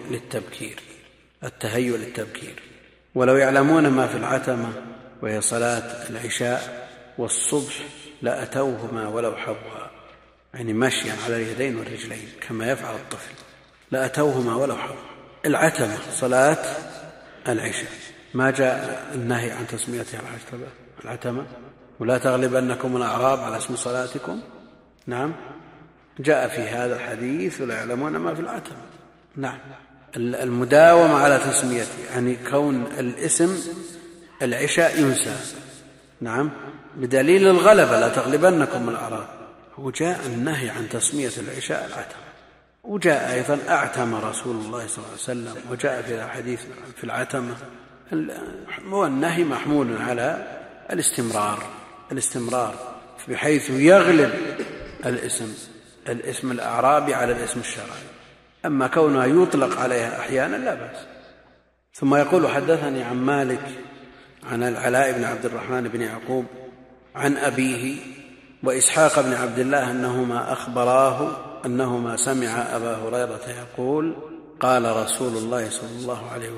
للتبكير. ولو يعلمون ما في العتمة، وهي صلاة العشاء والصبح، لأتوهما ولو حبوا، يعني مشيا على اليدين والرجلين كما يفعل الطفل. لأتوهما ولو حبوا. العتمة صلاة العشاء، ما جاء النهي عن تسميتها العتمة؟ ولا تغلبنكم الأعراب على اسم صلاتكم. نعم، جاء في هذا الحديث ولا يعلمون ما في العتمة. نعم، المداومة على تسميته، يعني كون الاسم العشاء ينسى. نعم، بدليل الغلبة لا تغلبنكم الأعراب. وجاء النهي عن تسمية العشاء العتمة، وجاء أيضا أعتم رسول الله صلى الله عليه وسلم، وجاء في الحديث في العتمة. والنهي محمول على الاستمرار بحيث يغلب الاسم الأعرابي على الاسم الشرعي. أما كونها يطلق عليها أحيانا لا بأس. ثم يقول: حدثني عن مالك عن العلاء بن عبد الرحمن بن يعقوب عن أبيه وإسحاق بن عبد الله أنهما أخبراه أنهما سمع أبا هريرة يقول: قال رسول الله صلى الله عليه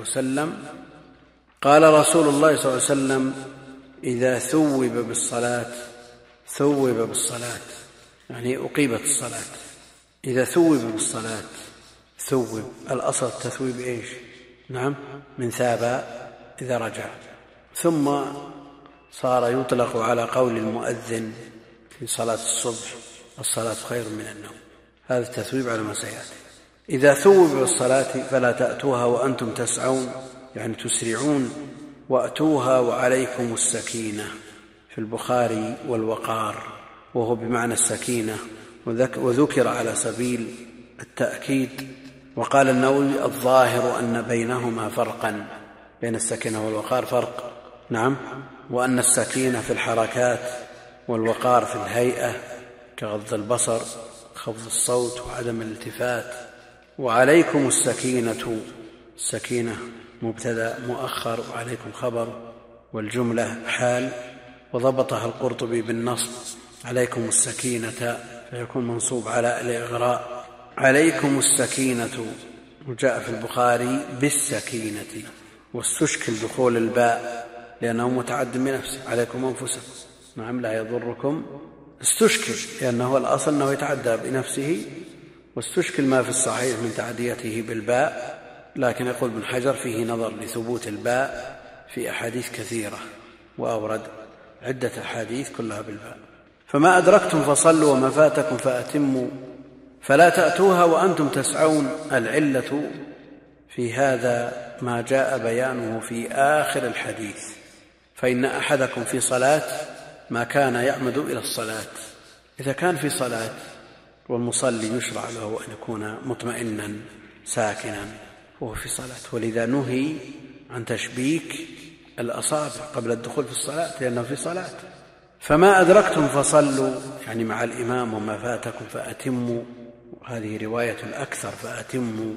وسلم: إذا ثوب بالصلاة يعني أقيمت الصلاة. إذا ثوب بالصلاة، ثوب الأصل التثويب إيش؟ نعم، من ثاب إذا رجع، ثم صار يطلق على قول المؤذن في صلاة الصبح: الصلاة خير من النوم. هذا التثويب على ما سيأتي. إذا ثوب بالصلاة فلا تأتوها وأنتم تسعون، يعني تسرعون، وأتوها وعليكم السكينة. في البخاري والوقار، وهو بمعنى السكينة، وذكر على سبيل التأكيد. وقال النووي: الظاهر أن بينهما فرقا، بين السكينة والوقار فرق. نعم، وأن السكينة في الحركات والوقار في الهيئة، كغض البصر، خفض الصوت، وعدم الالتفات. وعليكم السكينة مبتدأ مؤخر، وعليكم خبر، والجملة حال. وضبطها القرطبي بالنصب: عليكم السكينة، فيكون منصوب على الإغراء. عليكم السكينة، وجاء في البخاري بالسكينة، واستشكل دخول الباء لأنه متعد بنفسه. عليكم أنفسكم، نعم، لا يضركم. استشكل لأنه الأصل أنه يتعدى بنفسه، واستشكل ما في الصحيح من تعديته بالباء. لكن يقول ابن حجر: فيه نظر لثبوت الباء في أحاديث كثيرة، وأورد عدة أحاديث كلها بالباء. فما أدركتم فصلوا وما فاتكم فأتموا، فلا تأتوها وأنتم تسعون. العلة في هذا ما جاء بيانه في آخر الحديث: فإن أحدكم في صلاة ما كان يعمد إلى الصلاة. إذا كان في صلاة والمصلي يشرع له أن يكون مطمئنا ساكنا وهو في صلاة، ولذا نهي عن تشبيك الأصابع قبل الدخول في الصلاة لأنه في صلاة. فما أدركتم فصلوا يعني مع الإمام، وما فاتكم فأتموا، هذه رواية الأكثر، فأتموا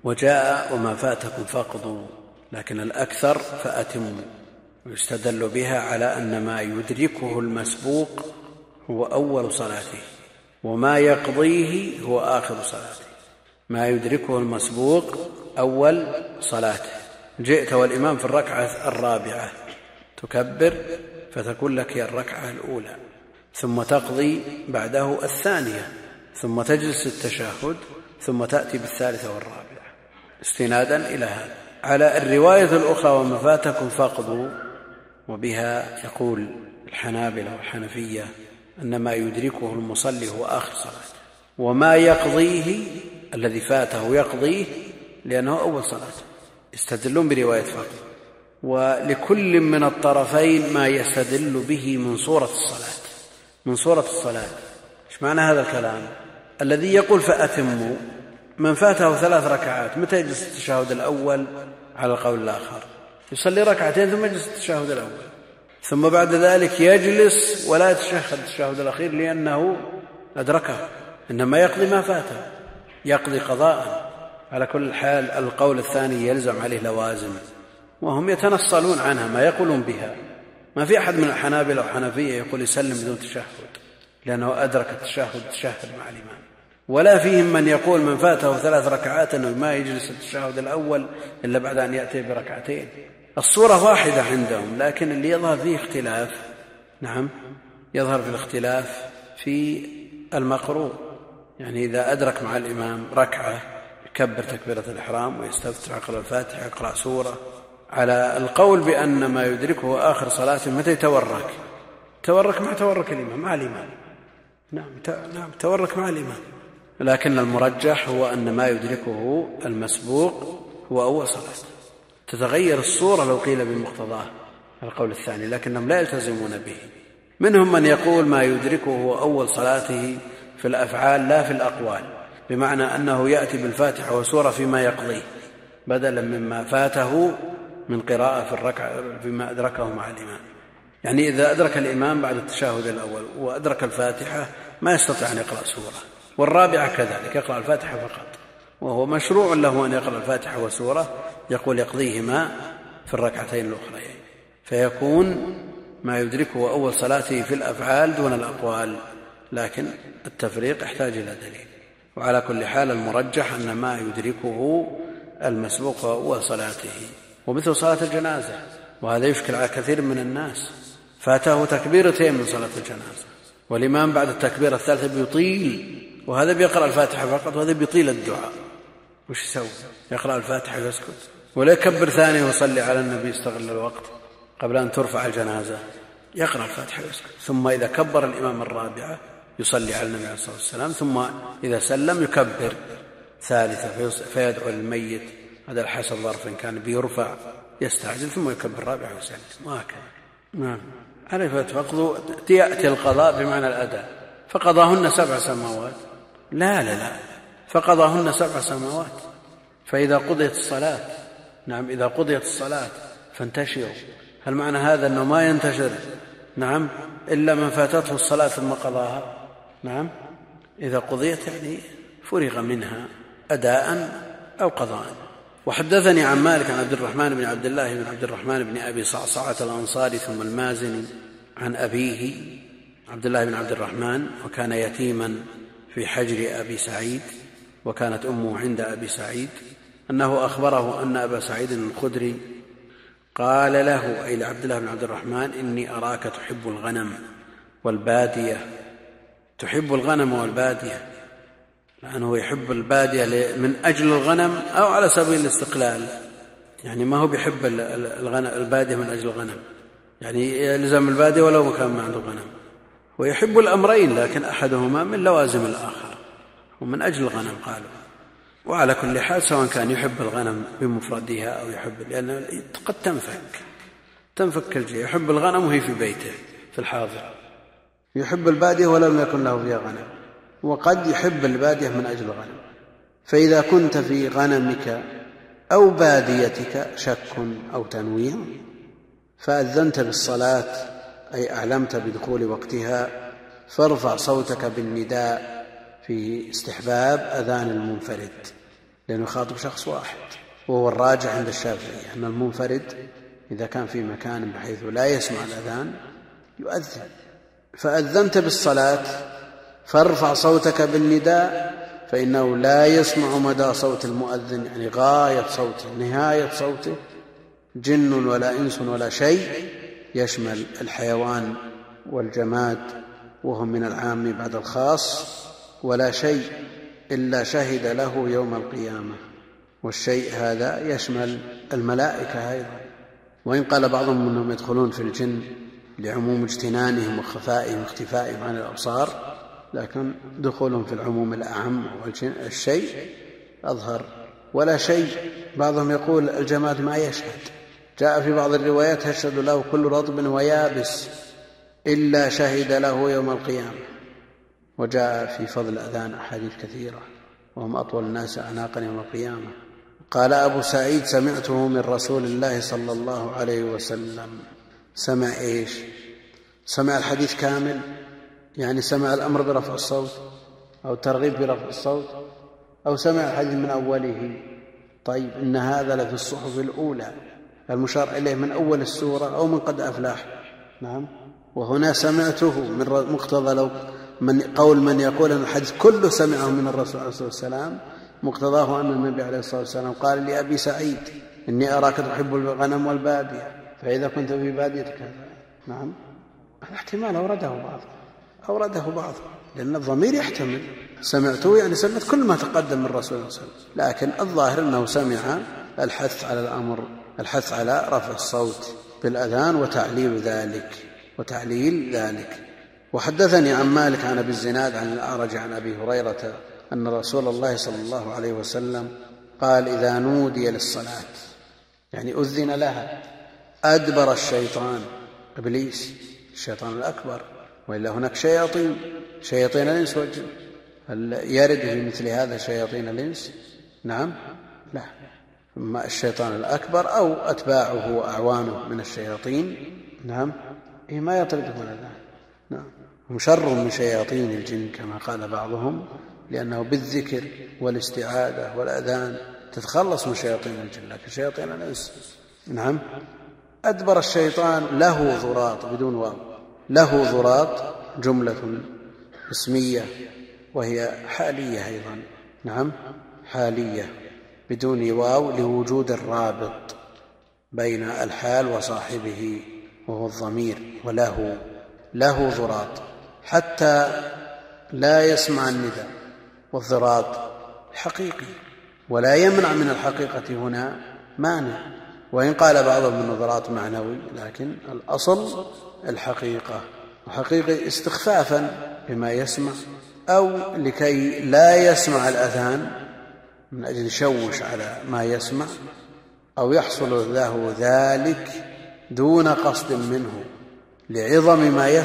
وجاء وما فاتكم فاقضوا، لكن الأكثر فأتموا، ويستدل بها على أن ما يدركه المسبوق هو أول صلاته، وما يقضيه هو آخر صلاته. ما يدركه المسبوق أول صلاته. جئت والإمام في الركعة الرابعة تكبر فتكون لك هي الركعة الأولى، ثم تقضي بعده الثانية، ثم تجلس التشهد، ثم تأتي بالثالثة والرابعة، استنادا إلى هذا. على الرواية الأخرى وما فاتكم فاقضوا، وبها يقول الحنابلة والحنفية أن ما يدركه المصلي هو آخر صلاته، وما يقضيه الذي فاته يقضيه لأنه أول صلاته، يستدلون برواية فاقضوا. ولكل من الطرفين ما يستدل به من صورة الصلاة. من صورة الصلاة إيش معنى هذا الكلام؟ الذي يقول فأتموا، من فاته 3 ركعات متى يجلس التشهد الأول؟ على القول الآخر يصلي ركعتين ثم يجلس التشهد الأول، ثم بعد ذلك يجلس ولا يتشهد التشهد الأخير لأنه أدركه، إنما يقضي ما فاته، يقضي قضاء. على كل حال القول الثاني يلزم عليه لوازم، وهم يتنصلون عنها ما يقولون بها. ما في أحد من الحنابلة والحنفية يقول يسلم بدون تشهد لأنه أدرك التشهد تشهد مع الإمام، ولا فيهم من يقول من فاته 3 ركعات أنه ما يجلس التشهد الأول إلا بعد أن يأتي بركعتين. الصورة واحدة عندهم، لكن اللي يظهر فيه اختلاف، نعم يظهر في الاختلاف في المقروء. يعني إذا أدرك مع الإمام ركعة يكبر تكبيرة الإحرام ويستفتح، يقرأ الفاتحة، يقرأ سورة. على القول بأن ما يدركه آخر صلاة متى يتورك؟ تورك مع تورك الإمام، مع الإمام، نعم تورك مع الإمام. لكن المرجح هو أن ما يدركه المسبوق هو أول صلاة. تتغير الصورة لو قيل بمقتضاه القول الثاني، لكنهم لا يلتزمون به. منهم من يقول ما يدركه هو أول صلاته في الأفعال لا في الأقوال، بمعنى أنه يأتي بالفاتحة وسورة فيما يقضيه بدلا مما فاته من قراءة في الركعة فيما أدركه مع الإمام. يعني إذا أدرك الإمام بعد التشهد الأول وأدرك الفاتحة ما يستطيع أن يقرأ سورة، والرابعة كذلك يقرأ الفاتحة فقط، وهو مشروع له أن يقرأ الفاتحة وسورة، يقول يقضيهما في الركعتين الأخرين، فيكون ما يدركه أول صلاته في الأفعال دون الأقوال، لكن التفريق يحتاج إلى دليل. وعلى كل حال المرجح أن ما يدركه المسبوق هو أول صلاته. ومثل صلاة الجنازة، وهذا يشكل على كثير من الناس، فاته تكبيرتين من صلاة الجنازة والإمام بعد التكبيرة الثالثة بيطيل، وهذا بيقرأ الفاتحة فقط وهذا بيطيل الدعاء، وش يسوي؟ يقرأ الفاتحة ويسكت، ولا يكبر ثاني ويصلي على النبي يستغل الوقت قبل أن ترفع الجنازة، يقرأ الفاتحة ويسكت، ثم إذا كبر الإمام الرابعة يصلي على النبي عليه الصلاة والسلام، ثم إذا سلم يكبر ثالثة فيدعو للميت، هذا الحسن ظرف إن كان بيرفع يستعجل، ثم يكبر الرابعة ويسلم، وهكذا. نعم. عرفت فقضوا يأتي القضاء بمعنى الأداء، فقضاهن 7 سماوات. لا فقضاهن 7 سماوات. فإذا قضيت الصلاة، نعم إذا قضيت الصلاة فانتشروا. هل معنى هذا أنه ما ينتشر؟ نعم إلا من فاتته الصلاة ثم قضاها. نعم إذا قضيت يعني فرغ منها أداء أو قضاء. وحدثني عن مالك عن عبد الرحمن بن عبد الله بن عبد الرحمن بن أبي صعصعة الأنصاري ثم المازني عن أبيه عبد الله بن عبد الرحمن، وكان يتيما في حجر أبي سعيد، وكانت أمه عند أبي سعيد، أنه أخبره أن أبا سعيد الخدري قال له أي لعبد الله بن عبد الرحمن: إني أراك تحب الغنم والبادية. تحب الغنم والبادية لأنه يحب البادية من أجل الغنم أو على سبيل الاستقلال، يعني ما هو بيحب البادية من أجل الغنم، يعني يلزم البادية ولو كان ما عنده غنم، ويحب الأمرين لكن أحدهما من لوازم الآخر، ومن أجل الغنم قالوا. وعلى كل حال سواء كان يحب الغنم بمفردها أو يحب، لأن قد تنفك الجيع، يحب الغنم وهي في بيته في الحاضر، يحب البادية ولم يكن له فيها غنم، وقد يحب البادية من أجل الغنم. فإذا كنت في غنمك أو باديتك شك أو تنويه فأذنت بالصلاة أي أعلمت بدخول وقتها، فارفع صوتك بالنداء في استحباب أذان المنفرد، لأنه يخاطب شخص واحد، وهو الراجح عند الشافعية أن المنفرد إذا كان في مكان بحيث لا يسمع الأذان يؤذن. فأذنت بالصلاة فارفع صوتك بالنداء، فإنه لا يسمع مدى صوت المؤذن، يعني غاية صوته نهاية صوته، جن ولا إنس ولا شيء، يشمل الحيوان والجماد وهم من العام بعد الخاص، ولا شيء إلا شهد له يوم القيامة. والشيء هذا يشمل الملائكة أيضا، وإن قال بعضهم أنهم يدخلون في الجن لعموم اجتنانهم وخفائهم واختفائهم عن الأبصار، لكن دخولهم في العموم الأعم والشيء أظهر. ولا شيء بعضهم يقول الجماد ما يشهد، جاء في بعض الروايات يشهد له كل رطب ويابس إلا شهد له يوم القيامة. وجاء في فضل الأذان أحاديث كثيرة، وهم أطول الناس أعناقا يوم القيامة. قال أبو سعيد سمعته من رسول الله صلى الله عليه وسلم. سمع إيش؟ سمع الحديث كامل، يعني سمع الأمر برفع الصوت أو ترغيب برفع الصوت، أو سمع الحديث من أوله. طيب إن هذا لفي الصحف الأولى المشار إليه من أول السورة أو من قد أفلاح. نعم. وهنا سمعته من مقتضى لو قول من يقول أن الحديث كله سمعه من الرسول عليه الصلاة والسلام، مقتضاه أن النبي عليه الصلاة والسلام قال لأبي سعيد إني أراك تحب الغنم والبادية، فإذا كنت في باديتك. نعم. الاحتمال أورده بعض لأن الضمير يحتمل. سمعته يعني سمعت كل ما تقدم من الرسول صلى الله عليه وسلم، لكن الظاهر أنه سمع الحث على الأمر، الحث على رفع الصوت بالأذان وتعليل ذلك. وحدثني عن مالك عن أبي الزناد عن الأعرج عن أبي هريرة أن رسول الله صلى الله عليه وسلم قال إذا نودي للصلاة، يعني أذن لها، أدبر الشيطان، إبليس الشيطان الأكبر، وإلا هناك شياطين الإنس والجن. هل يرد في مثل هذا شياطين الإنس؟ نعم، لا. إما الشيطان الأكبر أو أتباعه وأعوانه من الشياطين. نعم. ما يطردهم الأذان. نعم. هم شر من شياطين الجن كما قال بعضهم، لأنه بالذكر والاستعاذة والأذان تتخلص من شياطين الجن، لكن شياطين الإنس. نعم. أدبر الشيطان له ضراط بدون واو، له ضراط جملة اسمية وهي حالية أيضا. نعم، حالية بدون واو لوجود الرابط بين الحال وصاحبه وهو الضمير. وله ضراط حتى لا يسمع النداء، والضراط حقيقي ولا يمنع من الحقيقة هنا مانع، وإن قال بعضهم من ضراط معنوي، لكن الأصل الحقيقة، وحقيقي استخفافا بما يسمع أو لكي لا يسمع الأذان من أجل يشوش على ما يسمع، أو يحصل له ذلك دون قصد منه لعظم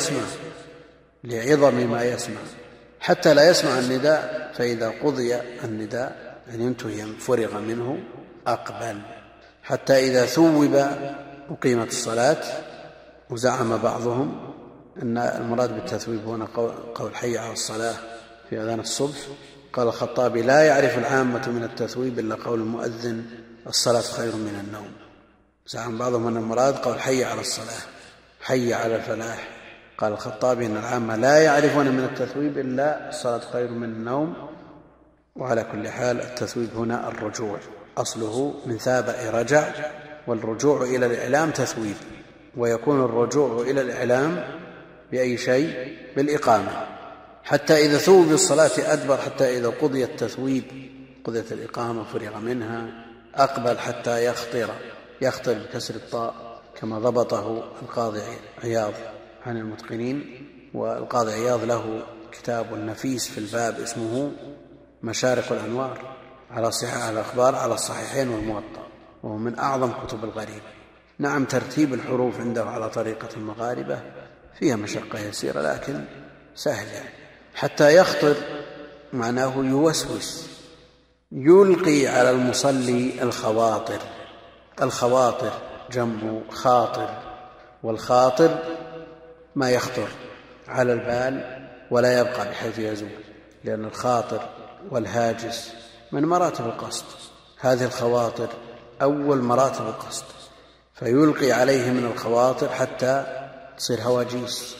ما يسمع حتى لا يسمع النداء، فإذا قضي النداء يعني انتهي فرغ منه أقبل، حتى إذا ثوب أقيمت الصلاة. وزعم بعضهم أن المراد بالتثويب هنا قول حي على الصلاة في أذان الصبح. قال الخطابي لا يعرف العامة من التثويب إلا قول المؤذن الصلاة خير من النوم. زعم بعضهم أن المراد قول حي على الصلاة، حي على الفلاح. قال الخطابي أن العامة لا يعرفون من التثويب إلا الصلاة خير من النوم. وعلى كل حال التثويب هنا الرجوع، أصله من ثابئ رجع، والرجوع إلى الإعلام تثويب، ويكون الرجوع إلى الإعلام بأي شيء؟ بالإقامة. حتى إذا ثوب بالصلاة أدبر، حتى إذا قضي التثويب قضيت الإقامة فرغ منها أقبل حتى يخطر بكسر الطاء كما ضبطه القاضي عياض عن المتقنين. والقاضي عياض له كتاب نفيس في الباب اسمه مشارق الأنوار على صحيح الأخبار على الصحيحين والموطأ، وهو من أعظم كتب الغريب. نعم، ترتيب الحروف عنده على طريقة المغاربة فيها مشقة يسيرة لكن سهلة. حتى يخطر معناه يوسوس، يلقي على المصلي الخواطر جمع خاطر، والخاطر ما يخطر على البال ولا يبقى بحيث يزول، لأن الخاطر والهاجس من مراتب القصد. هذه الخواطر أول مراتب القصد، فيلقي عليه من الخواطر حتى تصير هواجيس،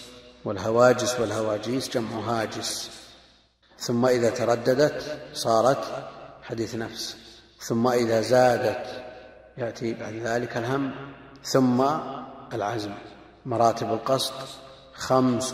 والهواجس جمع هاجس. ثم إذا ترددت صارت حديث نفس، ثم إذا زادت يأتي بعد ذلك الهم، ثم العزم. مراتب القصد 5: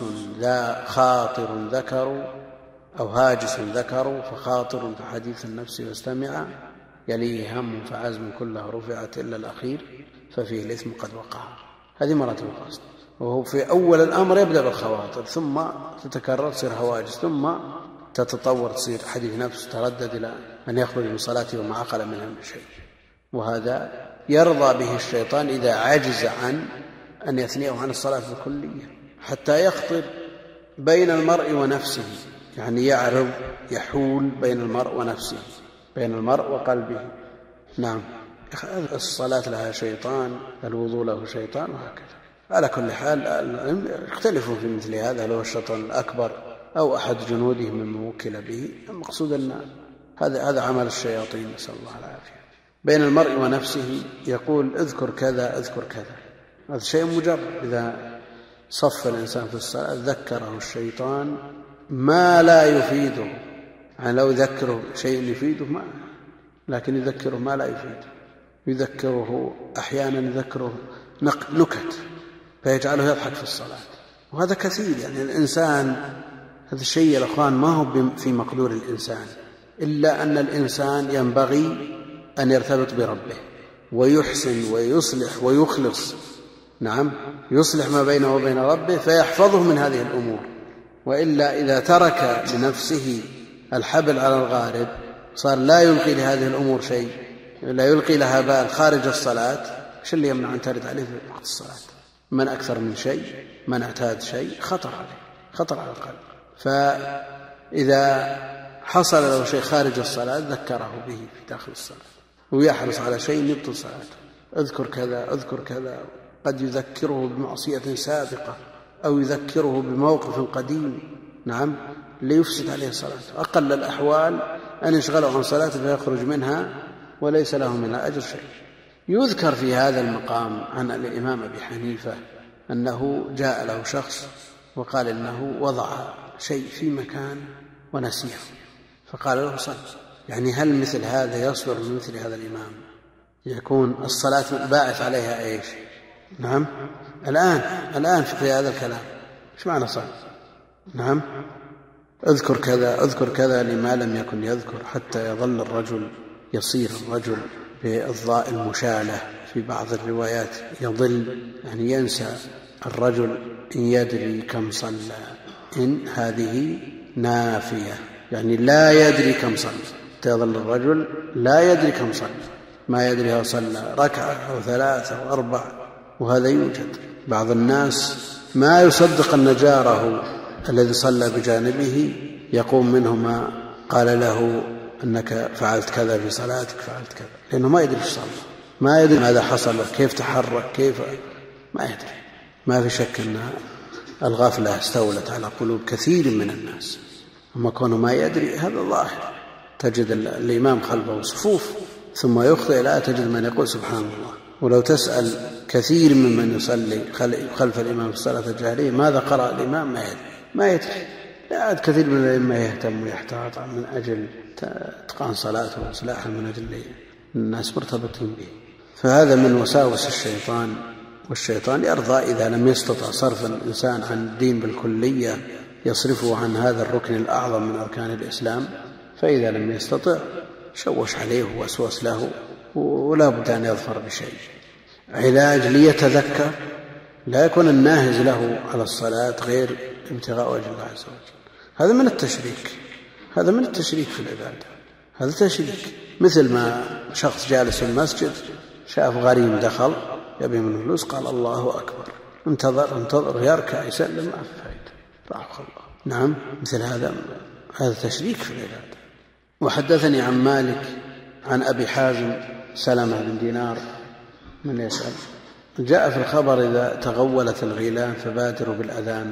خاطر ذكروا أو هاجس ذكروا، فخاطر فحديث النفس واستمع، يليه هم فعزم كلها رفعت إلا الأخير ففيه الإثم قد وقع. هذه مراتب القصد. وهو في أول الأمر يبدأ بالخواطر، ثم تتكرر تصير هواجس، ثم تتطور تصير حديث نفس، تردد إلى أن يخرج من صلاته وما عقل منها من شيء. وهذا يرضى به الشيطان إذا عجز عن أن يثنيه عن الصلاة بالكلية، حتى يخطر بين المرء ونفسه، يعني يعرض يحول بين المرء ونفسه، بين المرء وقلبه. نعم، الصلاة لها شيطان، الوضوء له شيطان، وهكذا. على كل حال يختلفوا في مثل هذا، لو الشيطان الأكبر أو أحد جنوده مما وكل به. المقصود أن هذا عمل الشياطين، نسأل الله العافية. بين المرء ونفسه يقول اذكر كذا اذكر كذا، هذا شيء مجرد. إذا صف الإنسان في الصلاة ذكره الشيطان ما لا يفيده، يعني لو يذكره شيء يفيده لكن يذكره ما لا يفيده، يذكره أحيانا يذكره نكت فيجعله يضحك في الصلاة، وهذا كثير. يعني الإنسان هذا الشيء يا أخوان ما هو في مقدور الإنسان، إلا أن الإنسان ينبغي أن يرتبط بربه ويحسن ويصلح ويخلص. نعم، يصلح ما بينه وبين ربه فيحفظه من هذه الأمور. وإلا إذا ترك لنفسه الحبل على الغارب صار لا يلقي لهذه الأمور شيء، لا يلقي لها بال خارج الصلاة. ايش اللي يمنع أن ترد عليه في وقت الصلاة؟ من أكثر من شيء، من اعتاد شيء، خطر عليه، خطر على القلب. فإذا حصل له شيء خارج الصلاة ذكره به في داخل الصلاة، ويحرص على شيء يبطل صلاته. اذكر كذا اذكر كذا، قد يذكره بمعصية سابقة أو يذكره بموقف قديم، نعم، ليفسد عليه صلاته. أقل الأحوال أن يشغله عن صلاته فيخرج منها وليس له منها أجر شيء. يذكر في هذا المقام عن الإمام أبي حنيفة أنه جاء له شخص وقال إنه وضع شيء في مكان ونسيه، فقال له صل. يعني هل مثل هذا يصبر من مثل هذا الإمام؟ يكون الصلاة باعث عليها إيش؟ نعم، الآن في هذا الكلام إيش معنى صل؟ نعم، اذكر كذا اذكر كذا، لما لم يكن يذكر، حتى يظل الرجل، يصير الرجل بالضاء المشالة في بعض الروايات يضل، يعني ينسى الرجل إن يدري كم صلى، إن هذه نافية، يعني لا يدري كم صلى. يظل الرجل لا يدري كم صلى، ما يدري هل صلى ركعة أو 3 أو 4. وهذا يوجد بعض الناس ما يصدق أن جاره الذي صلى بجانبه يقوم منه ما قال له أنك فعلت كذا في صلاتك، فعلت كذا، لأنه ما يدري ايش صلى، ما يدري ماذا حصل، كيف تحرك، كيف، ما يدري. ما في شك أن الغفلة استولت على قلوب كثير من الناس، أما كونه ما يدري هذا ظاهر. تجد الإمام خلفه صفوف ثم يخطئ، لا تجد من يقول سبحان الله. ولو تسأل كثير ممن يصلي خلف الإمام في الصلاة الجاهلية ماذا قرأ الإمام، ما يدري. لا عاد كثير من الأئمة يهتم ويحتاط من أجل إتقان صلاته وإصلاحه، من أجل الناس مرتبطين به. فهذا من وساوس الشيطان، والشيطان يرضى إذا لم يستطع صرف الإنسان عن الدين بالكلية يصرفه عن هذا الركن الأعظم من أركان الإسلام، فإذا لم يستطع شوش عليه ووسوس له، ولا بد أن يظفر بشيء. علاج ليتذكر، لا يكون الناهز له على الصلاة غير ابتغاء وجه الله عز وجل. هذا من التشريك، هذا من التشريك في العبادة، هذا تشريك. مثل ما شخص جالس في المسجد شاف غريم دخل يبي منه فلوس، قال الله أكبر، انتظر يركع يسلم، ما في فائدة، رحمه الله. نعم، مثل هذا تشريك في العبادة. وحدثني عن مالك عن أبي حازم سلمة بن دينار، من يسأل، جاء في الخبر إذا تغولت الغيلان فبادروا بالأذان.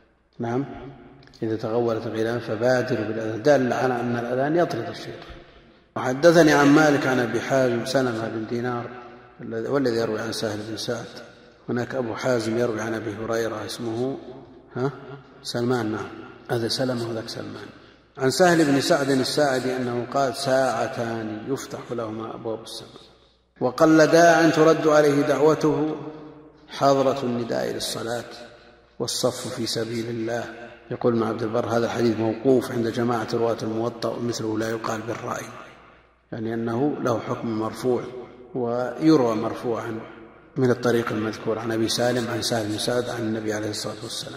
نعم، إذا تغولت الغيلان فبادروا بالأذان، دل على أن الأذان يطرد الشيطان. وحدثني عن مالك عن أبي حازم سلمة بن دينار والذي يروي عن سهل بن سعد. هناك أبو حازم يروي عن أبي هريرة اسمه سلمان، نعم هذا سلمة وذاك سلمان. عن سهل بن سعد الساعدي أنه قال: ساعتان يفتح لهما أبواب السماء وقل داع ترد عليه دعوته، حضرة النداء للصلاة والصف في سبيل الله. يقول ابن عبد البر: هذا الحديث موقوف عند جماعة رواة الموطأ ومثله لا يقال بالرأي، يعني أنه له حكم مرفوع، ويروى مرفوعا من الطريق المذكور عن أبي سالم عن سهل بن سعد عن النبي عليه الصلاة والسلام.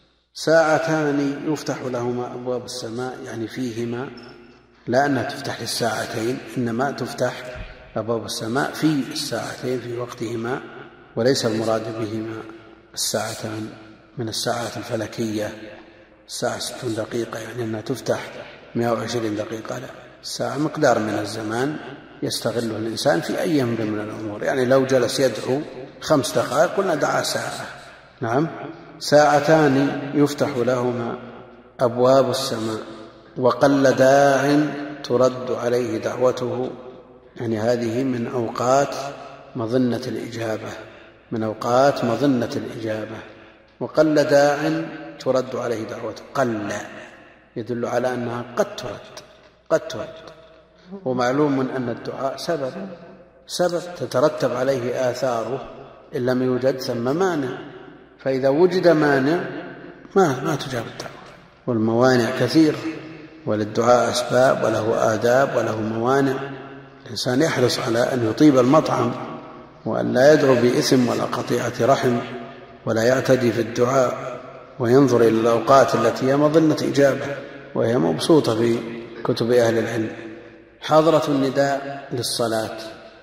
ساعتان يفتح لهما أبواب السماء، يعني فيهما، لا أنها تفتح للساعتين، إنما تفتح أبواب السماء في الساعتين في وقتهما، وليس المراد بهما الساعتان من الساعات الفلكية الساعة 60 دقيقة، يعني أنها تفتح 120 دقيقة، لا، الساعة مقدار من الزمان يستغله الإنسان في أي أمر من الأمور. يعني لو جلس يدعو 5 دقائق قلنا دعا ساعة. نعم، ساعتان يفتح لهما أبواب السماء وقل داع ترد عليه دعوته، يعني هذه من أوقات مظنة الإجابة، من أوقات مظنة الإجابة. وقل داع ترد عليه دعوته، قل يدل على أنها قد ترد. ومعلوم أن الدعاء سبب تترتب عليه آثاره، إن لم يوجد ثم مانع، فإذا وجد مانع ما تجاب الدعوة. والموانع كثير، وللدعاء أسباب وله آداب وله موانع. الإنسان يحرص على أن يطيب المطعم، وأن لا يدعو بإثم ولا قطيعة رحم، ولا يعتدي في الدعاء، وينظر إلى الأوقات التي هي مظنة إجابة وهي مبسوطة في كتب أهل العلم. حضرة النداء للصلاة،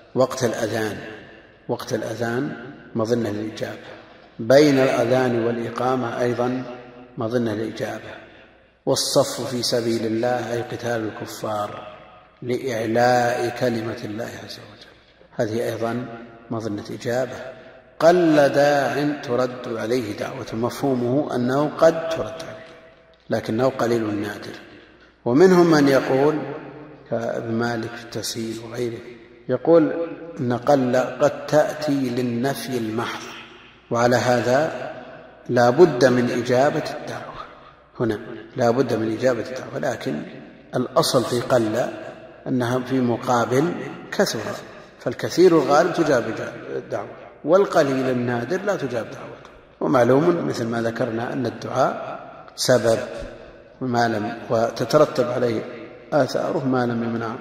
وقت الأذان مظنة الإجابة، بين الأذان والإقامة أيضا مظنة الإجابة. والصف في سبيل الله أي قتال الكفار لإعلاء كلمة الله عز وجل، هذه أيضا مظنة إجابة. قل داع ترد عليه دعوة، مفهومه أنه قد ترد عليه لكنه قليل نادر. ومنهم من يقول كابن مالك في التسهيل وغيره، يقول إن قل قد تأتي للنفي المحض، وعلى هذا لا بد من إجابة الدعوة، هنا لا بد من إجابة الدعوة، لكن الأصل في قل أنها في مقابل كثرة، فالكثير الغالب تجاب الدعوة، والقليل النادر لا تجاب دعوته. ومعلوم مثل ما ذكرنا أن الدعاء سبب وتترتب عليه آثاره ما لم يمنع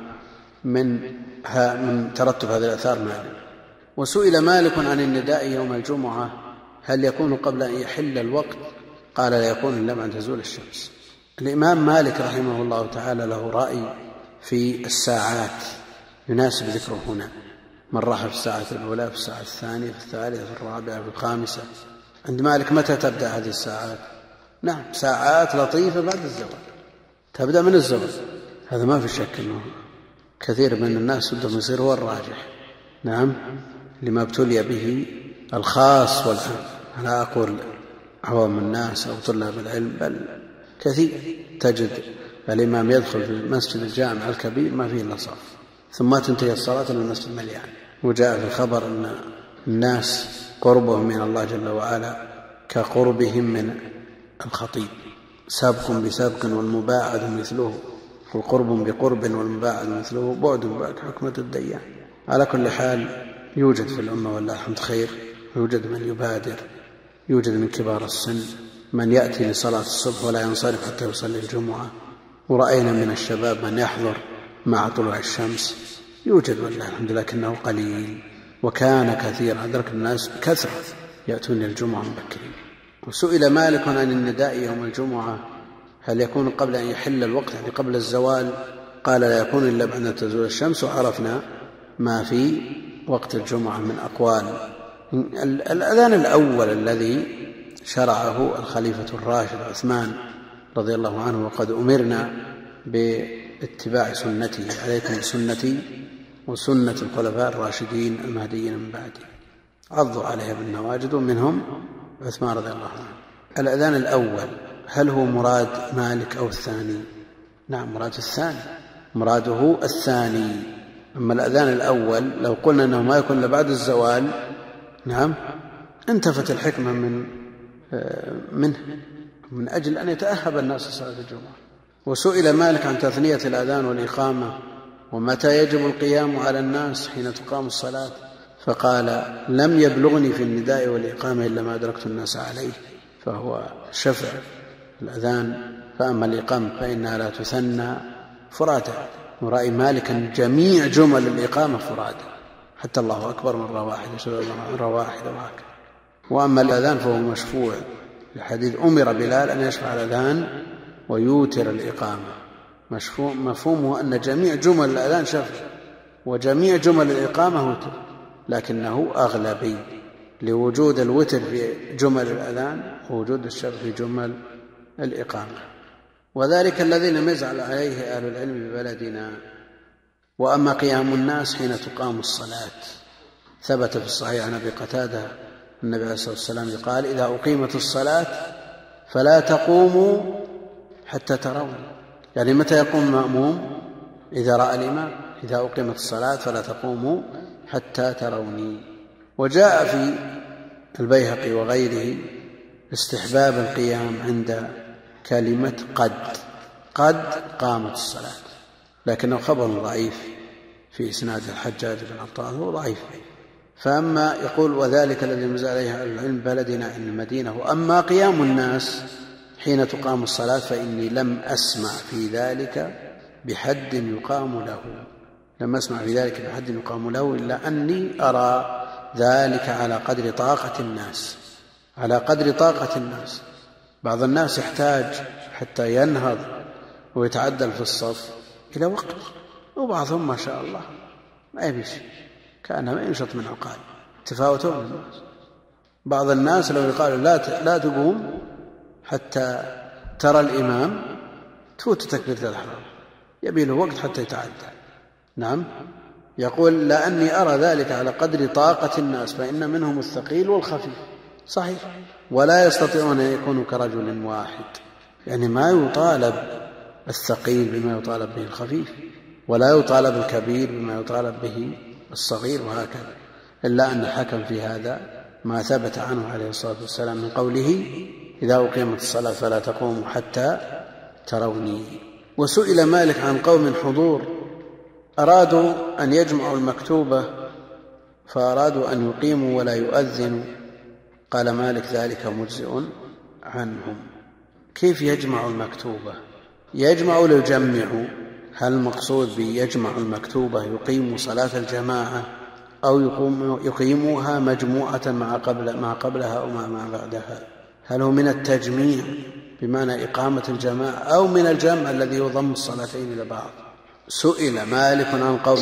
من ترتب هذه الآثار مانع. وسئل مالك عن النداء يوم الجمعة هل يكون قبل أن يحل الوقت؟ قال لا يكون إلا بعد نزول الشمس. الإمام مالك رحمه الله تعالى له رأي في الساعات يناسب ذكره هنا، من راح في الساعة الأولى، في الساعة الثانية، في الثالثة، في الرابعة، في الخامسة. عند مالك متى تبدأ هذه الساعات؟ نعم، ساعات لطيفة بعد الزوال، تبدأ من الزوال، هذا ما في شك أنه كثير من الناس بدهم يصير هو الراجح. نعم، لما ابتلي به الخاص والعام، لا أقول عوام الناس أو طلاب العلم، بل كثير تجد الإمام يدخل في المسجد الجامع الكبير ما فيه إلا صف، ثم تنتهي الصلاة إلى المسجد مليان. وجاء في الخبر أن الناس قربهم من الله جل وعلا كقربهم من الخطيب، سابق بسابق والمباعد مثله، وقرب بقرب والمباعد مثله، بعد بعد حكمة الديان. على كل حال يوجد في الأمة والله الحمد خير، يوجد من يبادر، يوجد من كبار السن من يأتي لصلاة الصبح ولا ينصرف حتى يصلي الجمعة، ورأينا من الشباب من يحضر مع طلوع الشمس، يوجد والله الحمد، لكنه قليل، وكان كثير أدرك الناس بكثرة يأتون الجمعة مبكرين. وسئل مالك عن النداء يوم الجمعة هل يكون قبل أن يحل الوقت، يعني قبل الزوال؟ قال لا يكون إلا بعد تزول الشمس. وعرفنا ما في وقت الجمعة من أقوال. الأذان الأول الذي شرعه الخليفة الراشد عثمان رضي الله عنه، وقد أمرنا باتباع سنته، عليكم بسنتي وسنة الخلفاء الراشدين المهديين من بعدي، عضوا عليها بالنواجذ، ومنهم عثمان رضي الله عنه. الأذان الأول هل هو مراد مالك أو الثاني؟ نعم، مراد الثاني، مراده الثاني. أما الأذان الأول لو قلنا أنه ما يكون إلا بعد الزوال نعم انتفت الحكمة منه من أجل أن يتأهب الناس لصلاة الجمعة. وسئل مالك عن تثنية الأذان والإقامة ومتى يجب القيام على الناس حين تقام الصلاة، فقال لم يبلغني في النداء والإقامة إلا ما أدركت الناس عليه، فهو شفع الأذان. فأما الإقامة فإنها لا تثنى فرادى، ورأي مالك أن جميع جمل الإقامة فرادى حتى الله أكبر مرة واحدة مرة واحدة وهكذا. وأما الأذان فهو مشفوع لحديث أمر بلال أن يشفع الأذان ويوتر الإقامة. مفهومه أن جميع جمل الأذان شفع وجميع جمل الإقامة وتر، لكنه أغلبي لوجود الوتر في جمل الأذان ووجود الشفع في جمل الإقامة. وذلك الذي لم يزعل عليه أهل العلم ببلدنا. وأما قيام الناس حين تقام الصلاة ثبت في الصحيح عن أبي قتادة النبي عليه الصلاة والسلام قال إذا أقيمت الصلاة فلا تقوموا حتى ترون، يعني متى يقوم المأموم؟ إذا رأى الإمام. إذا أقيمت الصلاة فلا تقوموا حتى تروني. وجاء في البيهقي وغيره استحباب القيام عند كلمة قد قامت الصلاة، لكنه خبر ضعيف في إسناد الحجاج بن عطاء، هو ضعيف. فأما يقول وذلك الذي نزل عليه العلم بلدنا إن المدينة. وأما قيام الناس حين تقام الصلاة فإني لم أسمع في ذلك بحد يقام له، إلا أني أرى ذلك على قدر طاقة الناس. بعض الناس يحتاج حتى ينهض ويتعدل في الصف إلى وقت، وبعضهم ما شاء الله ما يبيش كأنه ينشط من عقال تفاوتون الناس. بعض الناس لو يقالوا لا تقوم حتى ترى الإمام تفوت تكبيرة الإحرام، يبي له وقت حتى يتعدل. نعم، يقول لأني أرى ذلك على قدر طاقة الناس، فإن منهم الثقيل والخفيف. صحيح، ولا يستطيعون أن يكونوا كرجل واحد، يعني ما يطالب الثقيل بما يطالب به الخفيف، ولا يطالب الكبير بما يطالب به الصغير، وهكذا. إلا أن حكم في هذا ما ثبت عنه عليه الصلاة والسلام من قوله إذا أقيمت الصلاة فلا تقوموا حتى تروني. وسئل مالك عن قوم حضور أرادوا أن يجمعوا المكتوبة فأرادوا أن يقيموا ولا يؤذنوا، قال مالك ذلك مجزئ عنهم. كيف يجمع المكتوبة؟ يجمع ليجمعوا، هل المقصود بيجمع المكتوبة يقيم صلاة الجماعة أو يقيموها مجموعة ما قبلها أو ما بعدها؟ هل هو من التجميع بمعنى إقامة الجماعة أو من الجمع الذي يضم الصلاتين إلى بعض؟ سئل مالك عن قول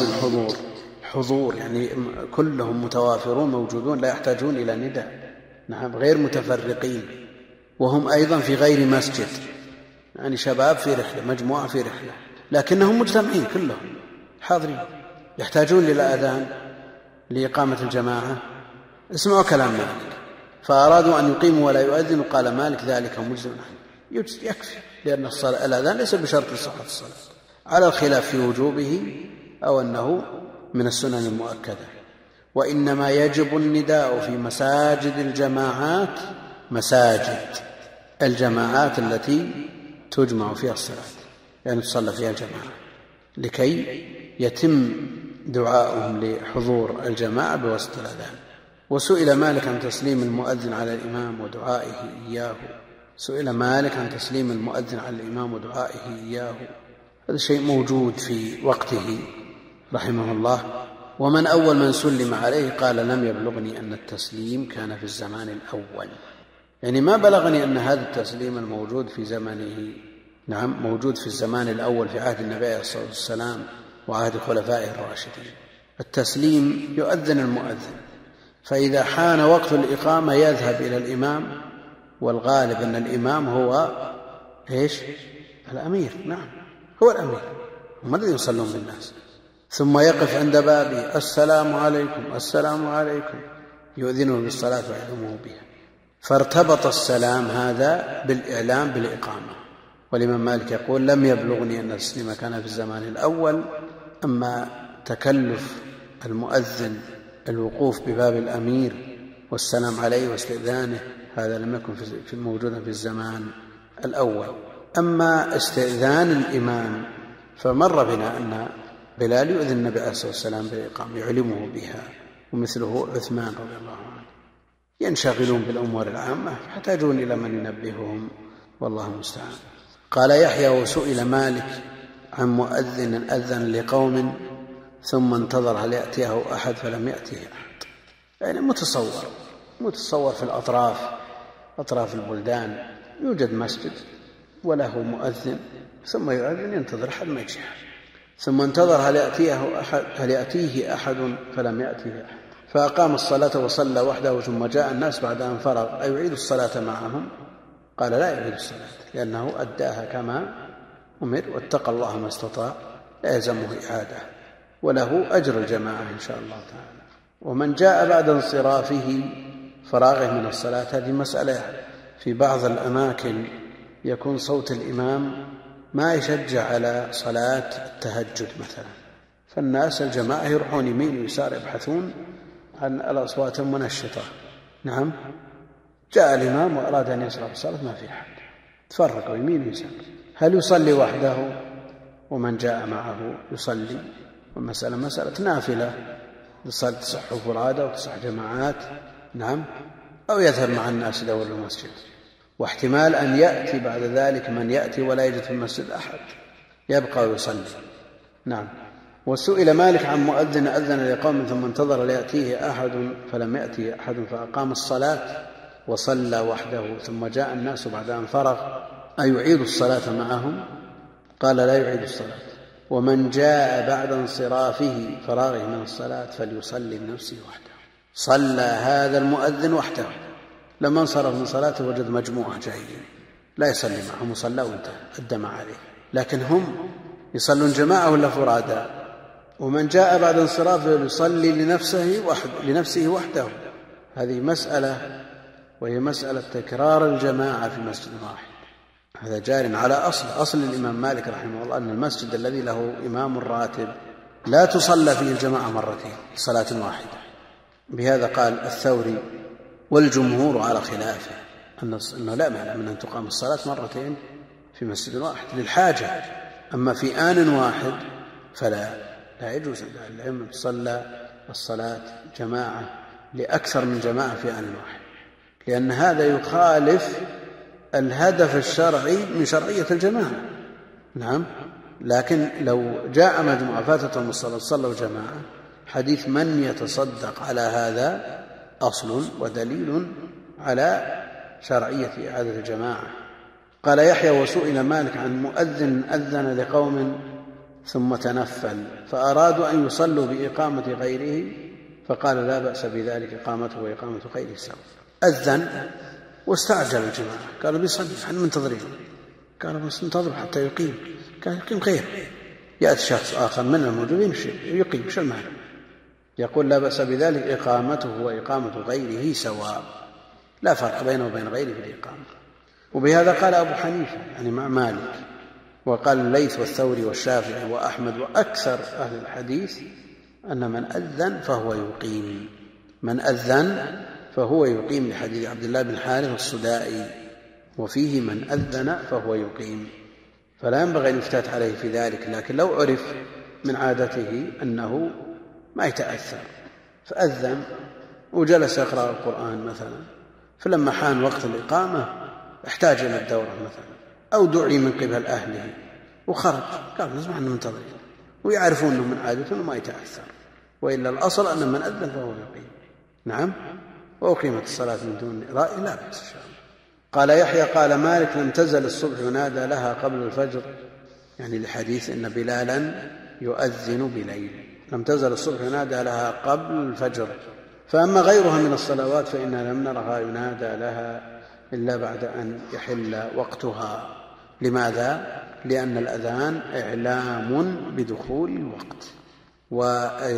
حضور يعني كلهم متوافرون موجودون لا يحتاجون إلى نداء، نعم، غير متفرقين، وهم أيضا في غير مسجد، يعني شباب في رحلة، مجموعة في رحلة، لكنهم مجتمعين كلهم حاضرين، يحتاجون للأذان لإقامة الجماعة. اسمعوا كلام مالك، فأرادوا أن يقيموا ولا يؤذنوا، قال مالك ذلك مجزئ عنه، يكفي، لأن الأذان ليس بشرط لصحة الصلاة، على الخلاف في وجوبه أو أنه من السنن المؤكدة. وإنما يجب النداء في مساجد الجماعات، مساجد الجماعات التي تجمع فيها الصلاة، يعني تصلى فيها الجماعة، لكي يتم دعاؤهم لحضور الجماعة بواسطة الأذان. وسئل مالك عن تسليم المؤذن على الإمام ودعائه إياه، هذا شيء موجود في وقته رحمه الله. ومن أول من سلم عليه قال لم يبلغني أن التسليم كان في الزمان الأول، يعني ما بلغني أن هذا التسليم الموجود في زمنه، نعم، موجود في الزمان الأول في عهد النبي عليه الصلاة والسلام وعهد خلفائه الراشدين. التسليم يؤذن المؤذن، فإذا حان وقت الإقامة يذهب إلى الإمام، والغالب أن الإمام هو الأمير، نعم، هو الأمير، هم الذين يصلون بالناس، ثم يقف عند بابه السلام عليكم، يؤذنه بالصلاة ويعلمه بها. فارتبط السلام هذا بالإعلام بالإقامة، والإمام مالك يقول لم يبلغني أن التسليم كان في الزمان الأول، أما تكلف المؤذن الوقوف بباب الأمير والسلام عليه واستئذانه هذا لم يكن موجودا في الزمان الأول. أما استئذان الإمام فمر بنا أن بلال يؤذن النبي عليه الصلاة والسلام بالإقامة يعلمه بها، ومثله عثمان رضي الله عنه. ينشغلون بالأمور العامة يحتاجون إلى من ينبههم، والله المستعان. قال يحيى وسئل مالك عن مؤذن أذن لقوم ثم انتظر هل يأتيه أحد فلم يأتيه أحد. يعني متصور في أطراف البلدان يوجد مسجد وله مؤذن ثم يؤذن ينتظر حد ما يجي، ثم انتظر هل يأتيه أحد فلم يأتيه أحد، فأقام الصلاة وصلى وحده ثم جاء الناس بعد أن فرغ أيعيد الصلاة معهم؟ قال لا يعيد الصلاة، لأنه أداها كما أمر واتقى الله ما استطاع، لا يلزمه إعادة، وله أجر الجماعة إن شاء الله تعالى. ومن جاء بعد انصرافه فراغه من الصلاة، هذه مسألة في بعض الأماكن يكون صوت الإمام ما يشجع على صلاة التهجد مثلا، فالناس الجماعة يروحون يمين ويسار يبحثون عن الأصوات المنشطة. نعم، جاء الإمام وأراد أن يشرع الصلاة ما في أحد، تفرقوا يمين ويسار، هل يصلي وحده ومن جاء معه يصلي؟ والمسألة مسألة نافلة تصح فرادى وتصح جماعات، نعم، أو يذهب مع الناس إلى أول المسجد. واحتمال أن يأتي بعد ذلك من يأتي ولا يجد في المسجد أحد يبقى ويصلي. نعم. وسئل مالك عن مؤذن أذن لقوم ثم انتظر ليأتيه أحد فلم يأتيه أحد فأقام الصلاة وصلى وحده ثم جاء الناس بعد أن فرغ أيعيد الصلاة معهم؟ قال لا يعيد الصلاة. ومن جاء بعد انصرافه فراغه من الصلاة فليصلي لنفسه وحده. صلى هذا المؤذن وحده، لما انصرف من صلاته وجد مجموعة جايين لا يصلي معهم وصلى وانتهى أدى ما عليه، لكن هم يصلون جماعة ولا فرادى. ومن جاء بعد انصرافه يصلي لنفسه وحده، هذه مسألة، وهي مسألة تكرار الجماعة في مسجد واحد. هذا جار على أصل الإمام مالك رحمه الله أن المسجد الذي له إمام راتب لا تصلى فيه الجماعة مرتين صلاة واحدة. بهذا قال الثوري والجمهور على خلافه أنه لا مانع من أن تقام الصلاة مرتين في مسجد واحد للحاجة، أما في آن واحد فلا يجوز للعلم تصلى الصلاة جماعة لأكثر من جماعة في آن واحد، لأن هذا يخالف الهدف الشرعي من شرعية الجماعة. نعم، لكن لو جاء مجموعة فاتتهم الصلاة صلوا جماعة، حديث من يتصدق على هذا أصل ودليل على شرعية إعادة الجماعة. قال يحيى وسئل مالك عن مؤذن أذن لقوم ثم تنفل فأرادوا أن يصلوا بإقامة غيره فقال لا بأس بذلك، إقامته وإقامة غيره سواء. أذن واستعجل الجماعة، قالوا بيصلي احنا منتظرين، قالوا بس ننتظر حتى يقيم، قال يقيم خير، يأتي شخص آخر من الموجودين يقيم، شو المعنى؟ يقول لا بأس بذلك، إقامته وإقامة غيره سواء، لا فرق بينه وبين غيره في الإقامة. وبهذا قال أبو حنيفة يعني مع مالك، وقال الليث والثوري والشافعي وأحمد وأكثر أهل الحديث أن من أذن فهو يقيم، من أذن فهو يقيم، لحديث عبد الله بن حارث الصدائي وفيه من أذن فهو يقيم، فلا ينبغي أن يفتات عليه في ذلك. لكن لو عرف من عادته أنه ما يتأثر فأذن وجلس يقرأ القرآن مثلا، فلما حان وقت الإقامة احتاج إلى الدورة مثلا أو دعي من قبل أهله وخرج، قال نسمع أنه منتظر، ويعرفون أنه من عادته أنه ما يتأثر، وإلا الأصل أن من أذن فهو يقيم. نعم، وأقيمت الصلاة من دون رأي لا بأس إن شاء الله. قال يحيى قال مالك لم تزل الصبح ينادى لها قبل الفجر، يعني لحديث إن بلالا يؤذن بليل، لم تزل الصبح ينادى لها قبل الفجر. فأما غيرها من الصلوات فإننا لم نرها ينادى لها إلا بعد أن يحل وقتها. لماذا؟ لأن الأذان إعلام بدخول الوقت،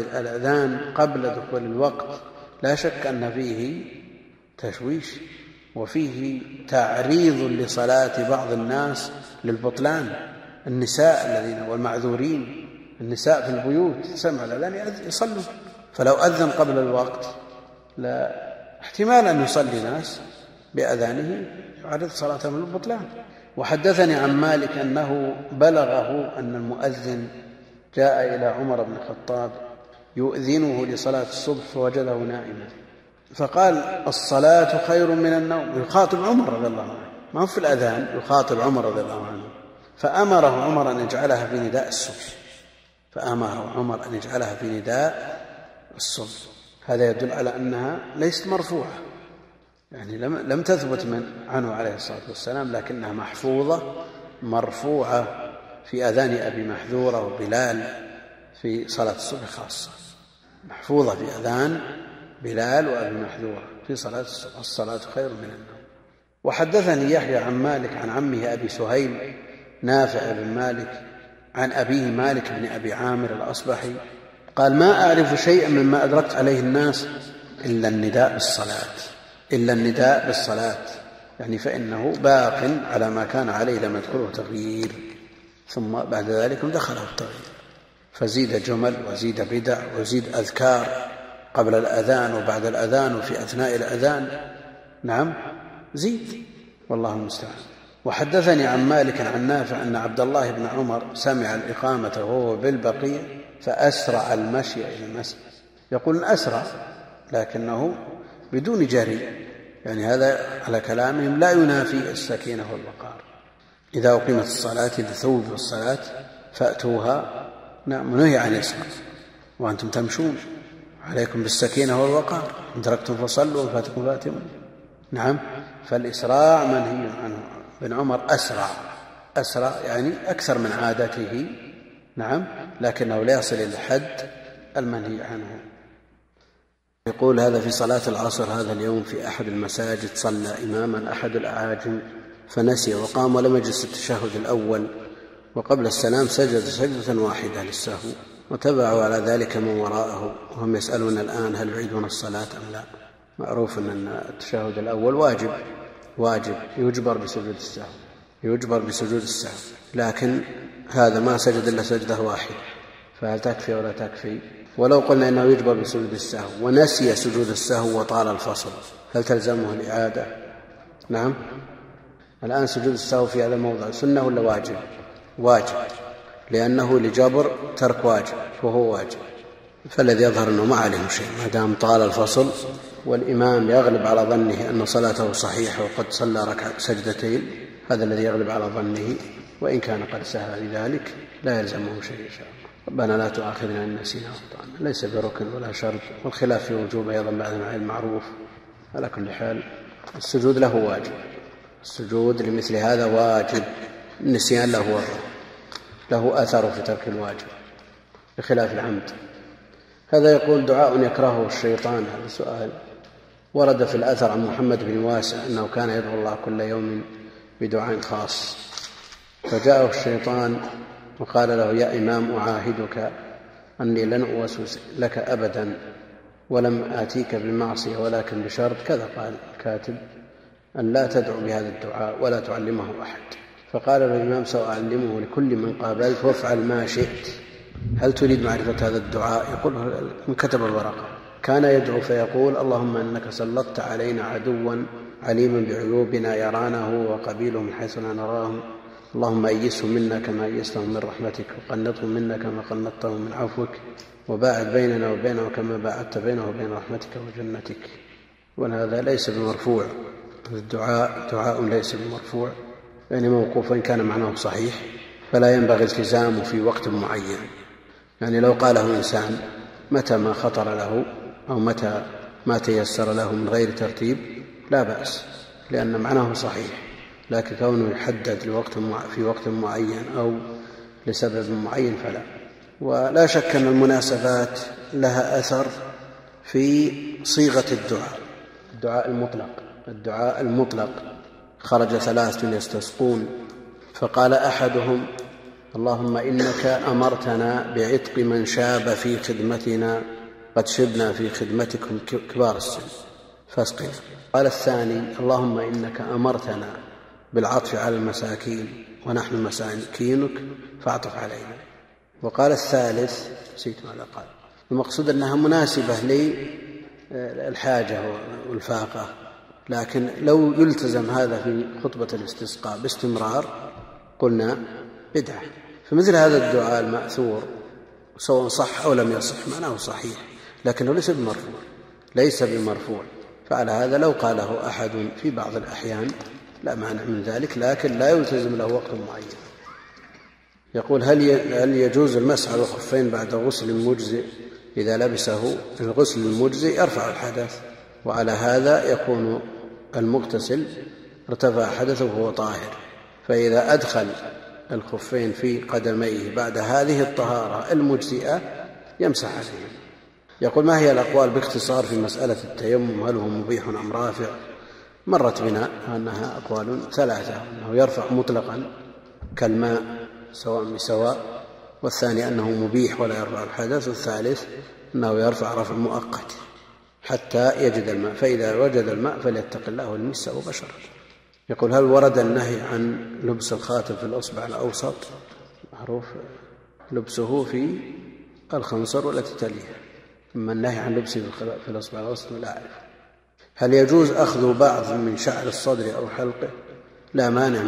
والأذان قبل دخول الوقت لا شك أن فيه تشويش وفيه تعريض لصلاة بعض الناس للبطلان، النساء الذين والمعذورين، النساء في البيوت سمع الأذان يصلوا، فلو أذن قبل الوقت لا احتمال أن يصلي ناس بأذانه يعرض صلاتهم للبطلان. وحدثني عن مالك أنه بلغه أن المؤذن جاء إلى عمر بن الخطاب يؤذنه لصلاة الصبح فوجده نائما، فقال الصلاة خير من النوم، يخاطب عمر رضي الله عنه، ما هو في الأذان، يخاطب عمر رضي الله عنه، فأمره عمر أن يجعلها في نداء الصبح، فأمره عمر أن يجعلها في نداء الصبح. هذا يدل على أنها ليست مرفوعة، يعني لم تثبت عنه عليه الصلاة والسلام، لكنها محفوظة مرفوعة في أذان أبي محذورة وبلال في صلاة الصبح خاصة، محفوظة في أذان بلال وأبي محذورة في صلاة الصبح، الصلاة خير من النوم. وحدثني يحيى عن مالك عن عمه أبي سهيل نافع بن مالك عن أبيه مالك بن أبي عامر الأصبحي قال ما أعرف شيئا مما أدركت عليه الناس إلا النداء بالصلاة، يعني فإنه باق على ما كان عليه لم يدخله تغيير، ثم بعد ذلك دخله التغيير، فزيد جمل وزيد بدع وزيد أذكار قبل الأذان وبعد الأذان وفي أثناء الأذان، نعم زيد، والله المستعان. وحدثني عن مالك عن نافع أن عبد الله بن عمر سمع الإقامة وهو بالبقيع فأسرع المشي إلى المسجد، يقول أسرع لكنه بدون جري، يعني هذا على كلامهم لا ينافي السكينة والوقار. إذا أقيمت الصلاة إذا ثوب الصلاة فأتوها، نعم نهي عن الإسراع وأنتم تمشون، عليكم بالسكينة والوقار، إن تركتم فصلوا وفاتكم فاتموا، نعم، فالإسراع منهي عنه. بن عمر أسرع يعني أكثر من عادته، نعم، لكنه لا يصل إلى الحد المنهي عنه. يقول هذا في صلاة العصر هذا اليوم في أحد المساجد صلى إماما أحد الأعاجم فنسي وقام ولم يجلس التشهد الأول، وقبل السلام سجد سجدة واحدة للسهو، وتبعوا على ذلك من وراءه وهم يسألون الآن هل يعيدون الصلاة أم لا. معروف أن التشهد الأول واجب يجبر بسجود السهو، لكن هذا ما سجد إلا سجدة واحدة، فهل تكفي ولا تكفي؟ ولو قلنا إنه يجبر بسجود السهو ونسي سجود السهو وطال الفصل، هل تلزمه الإعادة؟ نعم. الآن سجود السهو في هذا الموضع سنة ولا واجب، لأنه لجبر ترك واجب وهو واجب، فالذي يظهر أنه ما عليه شيء ما دام طال الفصل والإمام يغلب على ظنه أن صلاته صحيحة وقد صلى سجدتين، هذا الذي يغلب على ظنه، وإن كان قد سهى لذلك لا يلزمه شيء إن شاء الله. ربنا لا تؤاخذنا إن نسينا وأخطأنا، ليس بركن ولا شرط، والخلاف في وجوبه أيضا بعد المعروف. على كل حال السجود له واجب، السجود لمثل هذا واجب، النسيان له أثر في ترك الواجب بخلاف العمد. هذا يقول دعاء يكرهه الشيطان، هذا سؤال. ورد في الأثر عن محمد بن واسع أنه كان يدعو الله كل يوم بدعاء خاص، فجاءه الشيطان وقال له يا إمام أعاهدك أني لن أوسوس لك أبدا ولم آتيك بالمعصية ولكن بشرط كذا، قال الكاتب أن لا تدعو بهذا الدعاء ولا تعلمه أحد. فقال له الإمام سأعلمه لكل من قابلت وافعل ما شئت، هل تريد معرفة هذا الدعاء؟ يقول من كتب الورقة. كان يدعو فيقول اللهم إنك سلطت علينا عدوا عليما بعيوبنا يرانه وقبيله من حيث لا نراهم، اللهم أيسهم منا كما أيستهم من رحمتك، وقنطهم منا كما قنطتهم من عفوك، وباعد بيننا وبينه كما باعدت بينه وبين رحمتك وجنتك. وهذا ليس بمرفوع، الدعاء دعاء ليس بمرفوع، يعني موقوف إن كان معناه صحيح، فلا ينبغي التزامه في وقت معين. يعني لو قاله إنسان متى ما خطر له أو متى ما تيسر له من غير ترتيب لا بأس، لأن معناه صحيح، لكن كونه يحدد في وقت معين أو لسبب معين فلا. ولا شك أن المناسبات لها أثر في صيغة الدعاء المطلق. خرج 3 يستسقون فقال أحدهم اللهم إنك أمرتنا بعتق من شاب في خدمتنا قد شبنا في خدمتكم كبار السن، فاسقنا. قال الثاني: اللهم إنك أمرتنا بالعطف على المساكين ونحن مساكينك فاعطف علينا. وقال الثالث: نسيت ماذا قال. المقصود أنها مناسبة للحاجة والفاقة، لكن لو يلتزم هذا في خطبة الاستسقاء باستمرار قلنا بدعة. فمثل هذا الدعاء المأثور سواء صح أو لم يصح معناه صحيح، لكنه ليس بمرفوع. فعلى هذا لو قاله أحد في بعض الأحيان لا مانع من ذلك، لكن لا يلتزم له وقت معين. يقول: هل يجوز المسح على الخفين بعد غسل مجزئ إذا لبسه؟ الغسل المجزئ يرفع الحدث، وعلى هذا يكون المغتسل ارتفع حدثه وهو طاهر، فإذا أدخل الخفين في قدميه بعد هذه الطهارة المجزئة يمسح عليهم. يقول: ما هي الأقوال باختصار في مسألة التيمم؟ هل هو مبيح أم رافع؟ مرت بنا أنها أقوال ثلاثة: أنه يرفع مطلقا كالماء سواء بسواء، والثاني أنه مبيح ولا يرفع الحدث، والثالث أنه يرفع رفع مؤقت حتى يجد الماء، فإذا وجد الماء فليتق الله وليمسه بشرة. يقول: هل ورد النهي عن لبس الخاتم في الأصبع الأوسط؟ معروف لبسه في الخنصر والتي تليها، أما النهي عن لبسه في الأصبع الأوسط لا أعرف. هل يجوز أخذ بعض من شعر الصدر أو حلقه؟ لا مانع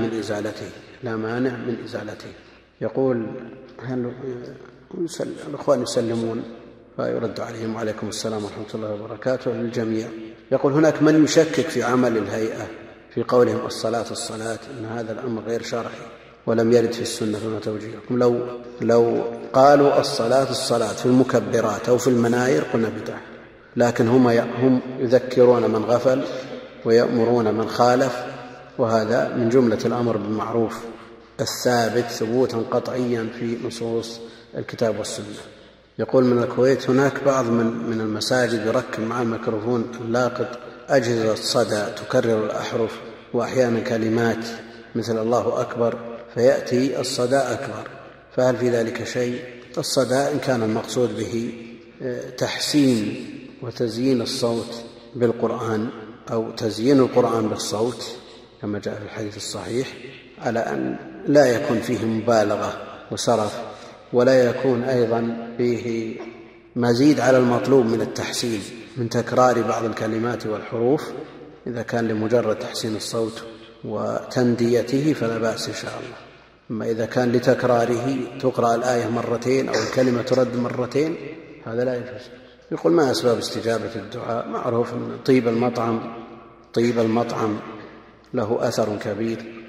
من إزالته. يقول: هل الأخوان يسلمون فيرد عليهم: وعليكم السلام ورحمة الله وبركاته للجميع. يقول: هناك من يشكك في عمل الهيئة في قولهم الصلاة، إن هذا الأمر غير شرعي ولم يرد في السنة، فما توجيهكم؟ لو قالوا الصلاة في المكبرات أو في المناير قلنا بدعة، لكن هم يذكرون من غفل ويأمرون من خالف، وهذا من جملة الأمر بالمعروف الثابت ثبوتا قطعيا في نصوص الكتاب والسنة. يقول: من الكويت هناك بعض من المساجد يركب مع الميكروفون اللاقط أجهزة صدى تكرر الأحرف وأحيانا كلمات مثل الله أكبر، فيأتي الصدى أكبر، فهل في ذلك شيء؟ الصدى إن كان المقصود به تحسين وتزيين الصوت بالقرآن أو تزيين القرآن بالصوت كما جاء في الحديث الصحيح، على أن لا يكون فيه مبالغة وسرف، ولا يكون أيضا فيه مزيد على المطلوب من التحسين من تكرار بعض الكلمات والحروف، إذا كان لمجرد تحسين الصوت وتنديته فلا بأس إن شاء الله. أما إذا كان لتكراره تقرأ الآية مرتين أو الكلمة ترد مرتين هذا لا يجوز. يقول: ما أسباب استجابة الدعاء؟ معروف أن طيب المطعم له أثر كبير،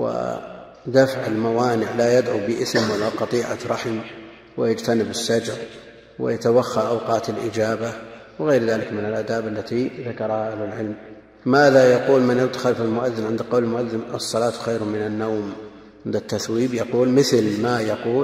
ودفع الموانع لا يدعو بإثم ولا قطيعة رحم، ويجتنب السجع ويتوخى أوقات الإجابة وغير ذلك من الآداب التي ذكرها أهل العلم. ماذا يقول من يدخل في المؤذن عند قول المؤذن الصلاة خير من النوم عند التثويب؟ يقول مثل ما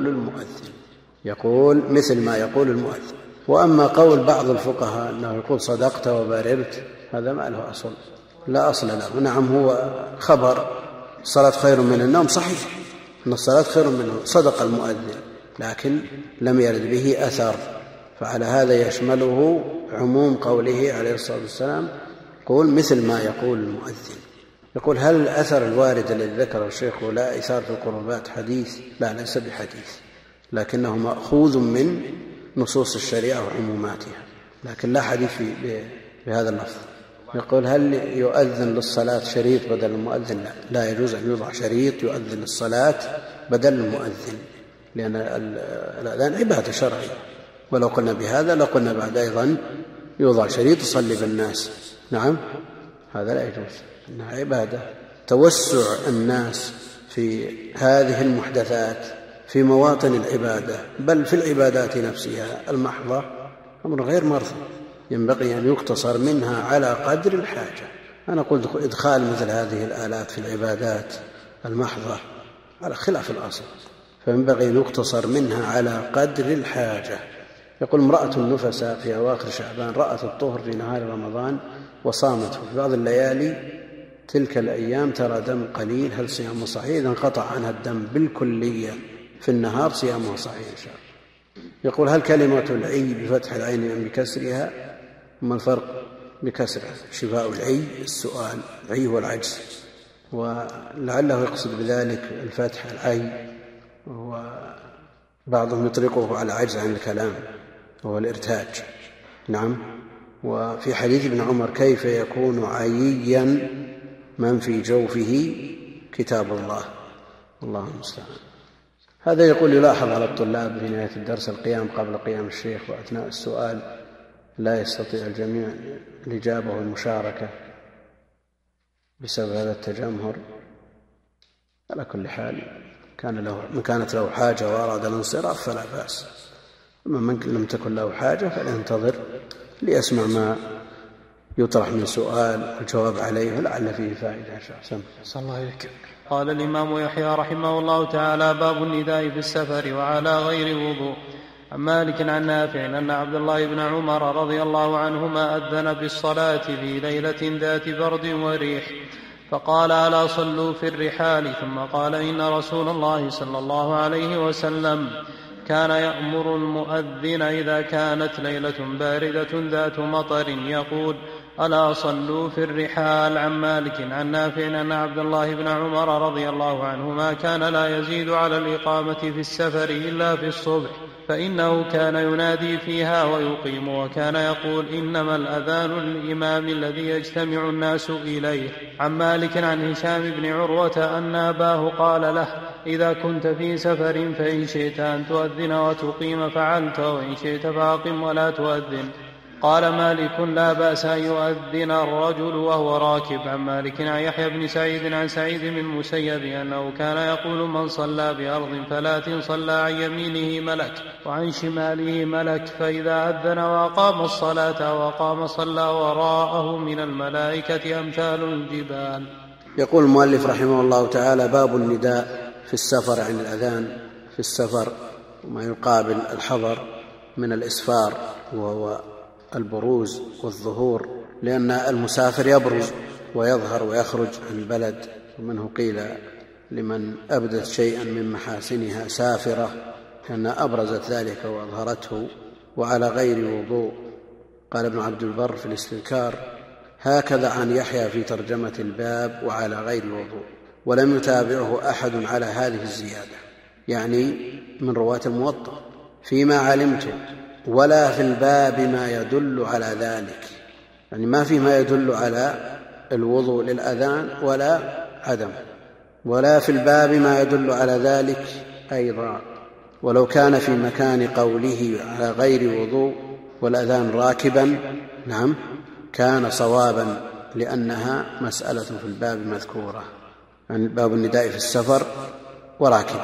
يقول المؤذن. وأما قول بعض الفقهاء أنه يقول صدقت وبررت هذا ما له أصل، لا أصل له. نعم هو خبر الصلاة خير من النوم صحيح، أن الصلاة خير من النوم صدق المؤذن، لكن لم يرد به أثر، فعلى هذا يشمله عموم قوله عليه الصلاة والسلام قول مثل ما يقول المؤذن. يقول: هل الأثر الوارد الذي ذكره الشيخ لا إثار في القربات حديث؟ لا، ليس بحديث، لكنه مأخوذ من نصوص الشريعة وعموماتها، لكن لا حديث بهذا اللفظ. يقول: هل يؤذن للصلاة شريط بدل المؤذن؟ لا يجوز أن يوضع شريط يؤذن للصلاة بدل المؤذن، لأن الأذان عبادة شرعية، ولو قلنا بهذا لقلنا بعد أيضا يوضع شريط يصلي بالناس. نعم هذا لا يجوز، إنها عبادة. توسع الناس في هذه المحدثات في مواطن العبادة بل في العبادات نفسها المحضة أمر غير مرضي، ينبغي أن يقتصر منها على قدر الحاجة. أنا قلت إدخال مثل هذه الآلات في العبادات المحضة على خلاف الأصل، فينبغي أن يقتصر منها على قدر الحاجة. يقول: امرأة نفساء في أواخر شعبان رأت الطهر في نهار رمضان وصامت، في بعض الليالي تلك الأيام ترى دم قليل، هل صيامه صحيح؟ إذا انقطع عنها الدم بالكلية في النهار صيامه صحيح إن شاء الله. يقول: هل كلمة العي بفتح العين أم بكسرها؟ ما الفرق بكسره، شفاء العي السؤال، العي هو العجز، ولعله يقصد بذلك الفتح العي، وبعضهم يطلقه على عجز عن الكلام وهو الإرتاج. نعم. وفي حديث ابن عمر: كيف يكون عييا من في جوفه كتاب الله. الله المستعان. هذا يقول يلاحظ على الطلاب في نهاية الدرس القيام قبل قيام الشيخ، وأثناء السؤال لا يستطيع الجميع الإجابة والمشاركة بسبب هذا التجمهر. على كل حال من كانت له حاجة وأراد الانصراف فلا بأس، من لم تكن له حاجة فلينتظر ليسمع ما يطرح من سؤال والجواب عليه، ولعل فيه فائدة إن شاء الله. صلى الله عليك. قال الإمام يحيى رحمه الله تعالى: باب النداء في السفر وعلى غير وضوء. عن مالك عن نافع أن عبد الله بن عمر رضي الله عنهما أذن بالصلاة في ليلة ذات برد وريح، فقال: ألا صلوا في الرحال. ثم قال: إن رسول الله صلى الله عليه وسلم كان يأمر المؤذن إذا كانت ليلة باردة ذات مطر يقول: ألا صلوا في الرحال. عن مالك عن نافع أن عبد الله بن عمر رضي الله عنهما كان لا يزيد على الإقامة في السفر إلا في الصبح، فإنه كان ينادي فيها ويقيم، وكان يقول: إنما الأذان للإمام الذي يجتمع الناس إليه. عن مالك عن هشام بن عروة أن أباه قال له: إذا كنت في سفر فإن شئت أن تؤذن وتقيم فعلت، وإن شئت فأقم ولا تؤذن. قال مالك: لا بأس أن يؤذن الرجل وهو راكب. عن مالك عن يحيى بن سعيد عن سعيد بن المسيب أنه كان يقول: من صلى بأرض فلاة صلى عن يمينه ملك وعن شماله ملك، فإذا أذن وأقام الصلاة وأقام صلى وراءه من الملائكة أمثال الجبال. يقول المؤلف رحمه الله تعالى: باب النداء في السفر، عن الأذان في السفر وما يقابل الحضر من الإسفار وهو البروز والظهور، لأن المسافر يبرز ويظهر ويخرج عن البلد، ومنه قيل لمن أبدت شيئا من محاسنها سافرة، لأن أبرزت ذلك وأظهرته. وعلى غير وضوء. قال ابن عبد البر في الاستذكار: هكذا عن يحيى في ترجمة الباب: وعلى غير وضوء، ولم يتابعه أحد على هذه الزيادة، يعني من رواة الموطأ فيما علمت، ولا في الباب ما يدل على ذلك، يعني ما في ما يدل على الوضوء للأذان ولا عدم، ولا في الباب ما يدل على ذلك أيضا. ولو كان في مكان قوله على غير وضوء والأذان راكبا، نعم، كان صوابا، لأنها مسألة في الباب مذكورة، يعني باب النداء في السفر وراكبا،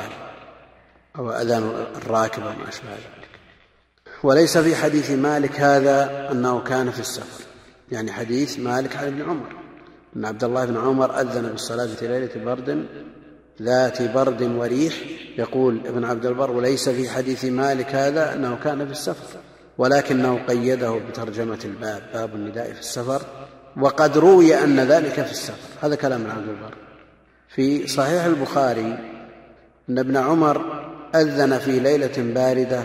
أو أذان الراكب وما أشبه ذلك. وليس في حديث مالك هذا أنه كان في السفر، يعني حديث مالك عن ابن عمر أن عبد الله بن عمر أذن بالصلاة في ليلة برد ذات برد وريح. يقول ابن عبد البر: وليس في حديث مالك هذا أنه كان في السفر، ولكنه قيده بترجمة الباب: باب النداء في السفر، وقد روي أن ذلك في السفر. هذا كلام ابن عبد البر. في صحيح البخاري أن ابن عمر أذن في ليلة باردة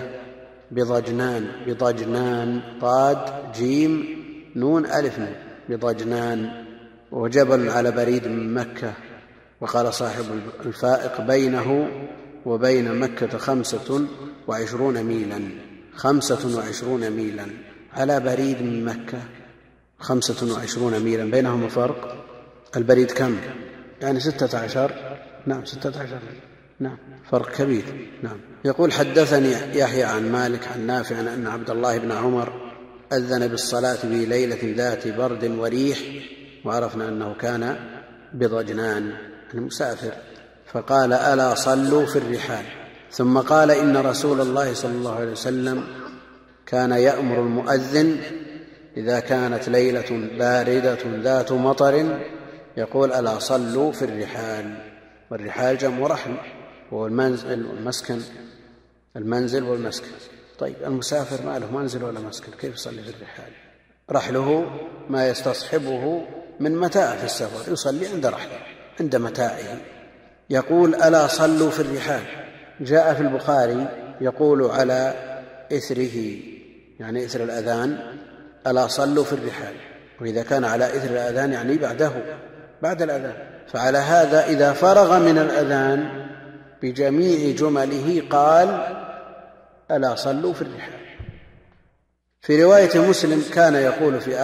بضجنان ضاد جيم نون ألف نون، بضجنان، وجبل على بريد من مكة. وقال صاحب الفائق: بينه وبين مكة 25 ميلا، 25 ميلا على بريد من مكة، 25 ميلا بينهم فرق. البريد كم؟ يعني 16. نعم 16. نعم فرق كبير. نعم. يقول: حدثني يحيى عن مالك عن نافع أن عبد الله بن عمر أذن بالصلاة في ليلة ذات برد وريح، وعرفنا أنه كان بضجنان المسافر، فقال: ألا صلوا في الرحال. ثم قال: إن رسول الله صلى الله عليه وسلم كان يأمر المؤذن إذا كانت ليلة باردة ذات مطر يقول: ألا صلوا في الرحال. والرحال جمع رحل، وهو المنزل والمسكن، المنزل والمسكن. طيب المسافر ما له منزل ولا مسكن، كيف يصلي في الرحال؟ رحله ما يستصحبه من متاع في السفر، يصلي عند رحله عند متاعه. يقول: ألا صلوا في الرحال. جاء في البخاري يقول على إثره، يعني إثر الأذان: ألا صلوا في الرحال. وإذا كان على إثر الأذان يعني بعد الأذان. فعلى هذا إذا فرغ من الأذان بجميع جمله قال: ألا صلوا في الرحال. في رواية مسلم كان يقول في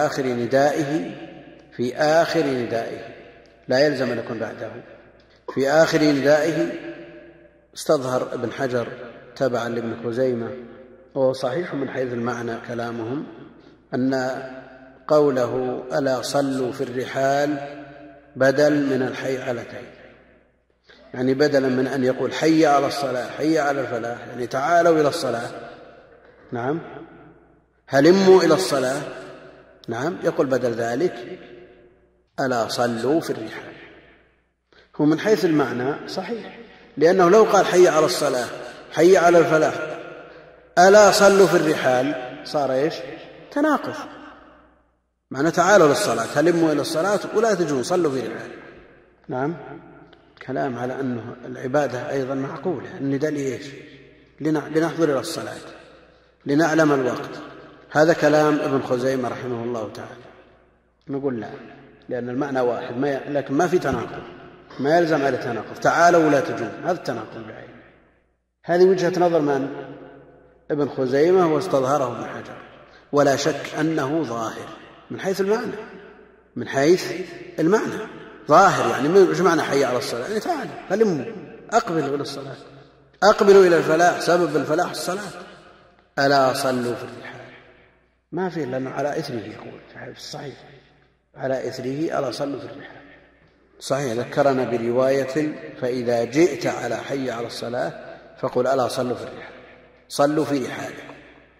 آخر ندائه لا يلزم أن يكون بعده، في آخر ندائه. استظهر ابن حجر تبعا لابن خزيمة، وهو صحيح من حيث المعنى كلامهم، أن قوله ألا صلوا في الرحال بدل من الحي على تين، يعني بدلا من أن يقول حي على الصلاة حي على الفلاح، يعني تعالوا إلى الصلاة، نعم، هلموا إلى الصلاة، نعم، يقول بدل ذلك ألا صلوا في الرحال. هو من حيث المعنى صحيح، لأنه لو قال حي على الصلاة حي على الفلاح ألا صلوا في الرحال صار إيش؟ تناقض. معنى تعالوا للصلاة هلموا إلى الصلاة ولا تجون صلوا في الرحال. نعم، كلام على أنه العبادة أيضا معقولة. النداء لإيش؟ لنحضر إلى الصلاة، لنعلم الوقت. هذا كلام ابن خزيمة رحمه الله تعالى. نقول لا، لأن المعنى واحد، لكن ما في تناقض، ما يلزم على تناقض. تعالوا ولا تجون، هذا التناقض بعينه. هذه وجهة نظر من؟ ابن خزيمة، واستظهره ابن حجر، ولا شك أنه ظاهر من حيث المعنى. من حيث المعنى ظاهر، يعني مش معنى حي على الصلاة، يعني تعالوا هلموا أقبلوا إلى الصلاة، أقبلوا إلى الفلاح، سبب الفلاح الصلاة. ألا صلوا في الرحال ما فيه، لأنه على إثره يقول في الصحيح على إثره ألا صلوا في الرحال. صحيح ذكرنا برواية فإذا جئت على حي على الصلاة فقل ألا صلوا في الرحال، صلوا في رحالكم.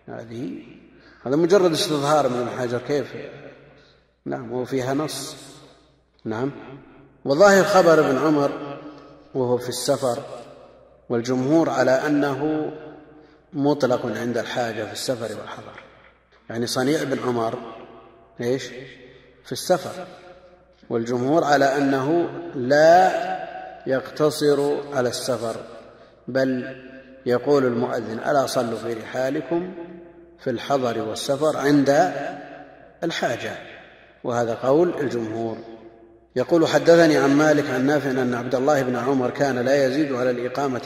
هذا مجرد استظهار من ابن حجر. كيف؟ نعم، وفيها نص. نعم، وظاهر خبر ابن عمر وهو في السفر، والجمهور على أنه مطلق عند الحاجة في السفر والحضر، يعني صنيع ابن عمر إيش؟ في السفر، والجمهور على أنه لا يقتصر على السفر، بل يقول المؤذن ألا صلوا في رحالكم في الحضر والسفر عند الحاجة، وهذا قول الجمهور. يقول حدثني عن مالك عن نافع أن عبد الله بن عمر كان لا يزيد على الإقامة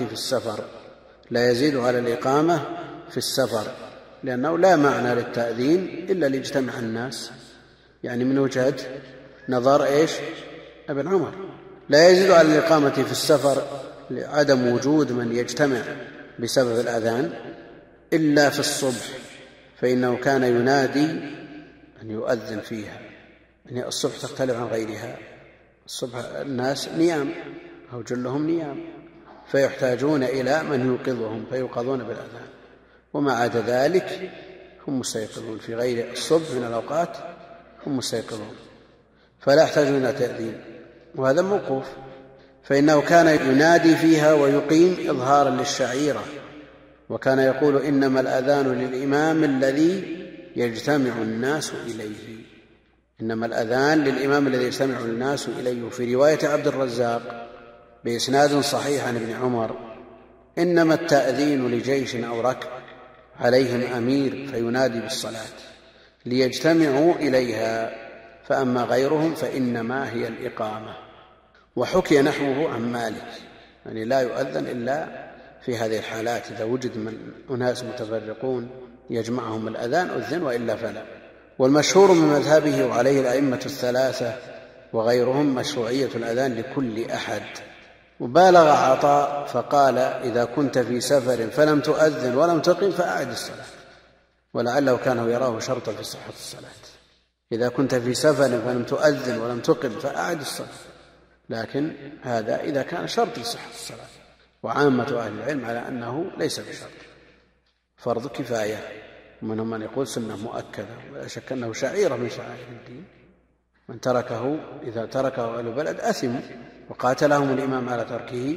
في السفر، لأنه لا معنى للتأذين إلا ليجتمع الناس، يعني من وجهة نظر إيش؟ ابن عمر لا يزيد على الإقامة في السفر لعدم وجود من يجتمع بسبب الأذان إلا في الصبح، فإنه كان ينادي أن يؤذن فيها. يعني الصبح تختلف عن غيرها، الصبح الناس نيام أو جلهم نيام، فيحتاجون إلى من يوقظهم فيوقظون بالأذان، وما عدا ذلك هم مستيقظون. في غير الصبح من الأوقات هم مستيقظون فلا يحتاجون إلى تأذين، وهذا موقوف. فإنه كان ينادي فيها ويقيم إظهارا للشعيرة، وكان يقول إنما الأذان للإمام الذي يجتمع الناس إليه، إنما الأذان للإمام الذي يجتمع الناس إليه. في رواية عبد الرزاق بإسناد صحيح عن ابن عمر إنما التأذين لجيش أو ركب عليهم أمير فينادي بالصلاة ليجتمعوا إليها، فأما غيرهم فإنما هي الإقامة. وحكي نحوه عن مالك، يعني لا يؤذن إلا في هذه الحالات، إذا وجد من أناس متفرقون يجمعهم الأذان أذن، وإلا فلا. والمشهور من مذهبه وعليه الأئمة الثلاثة وغيرهم مشروعية الأذان لكل أحد. وبالغ عطاء فقال إذا كنت في سفر فلم تؤذن ولم تقم فأعد الصلاة، ولعله كان يراه شرطا في صحة الصلاة. إذا كنت في سفر فلم تؤذن ولم تقم فأعد الصلاة، لكن هذا إذا كان شرط لصحة الصلاة. وعامة أهل العلم على أنه ليس بشرط، فرض كفاية، ومنهم من يقول سنة مؤكدة، ولا شك أنه شعيرة من شعائر الدين، من تركه إذا تركه أهل البلد أثموا وقاتلهم الإمام على تركه،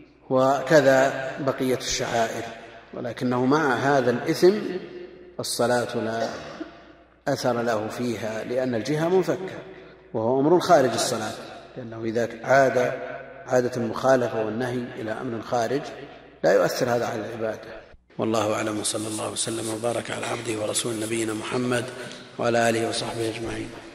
وكذا بقية الشعائر. ولكنه مع هذا الإثم الصلاة لا أثر له فيها، لأن الجهة منفكة، وهو أمر خارج الصلاة، لأنه إذا عادة المخالفة والنهي إلى أمر خارج لا يؤثر هذا على العبادة. والله أعلم، وصلى الله وسلم وبارك على عبده ورسول نبينا محمد وعلى آله وصحبه أجمعين.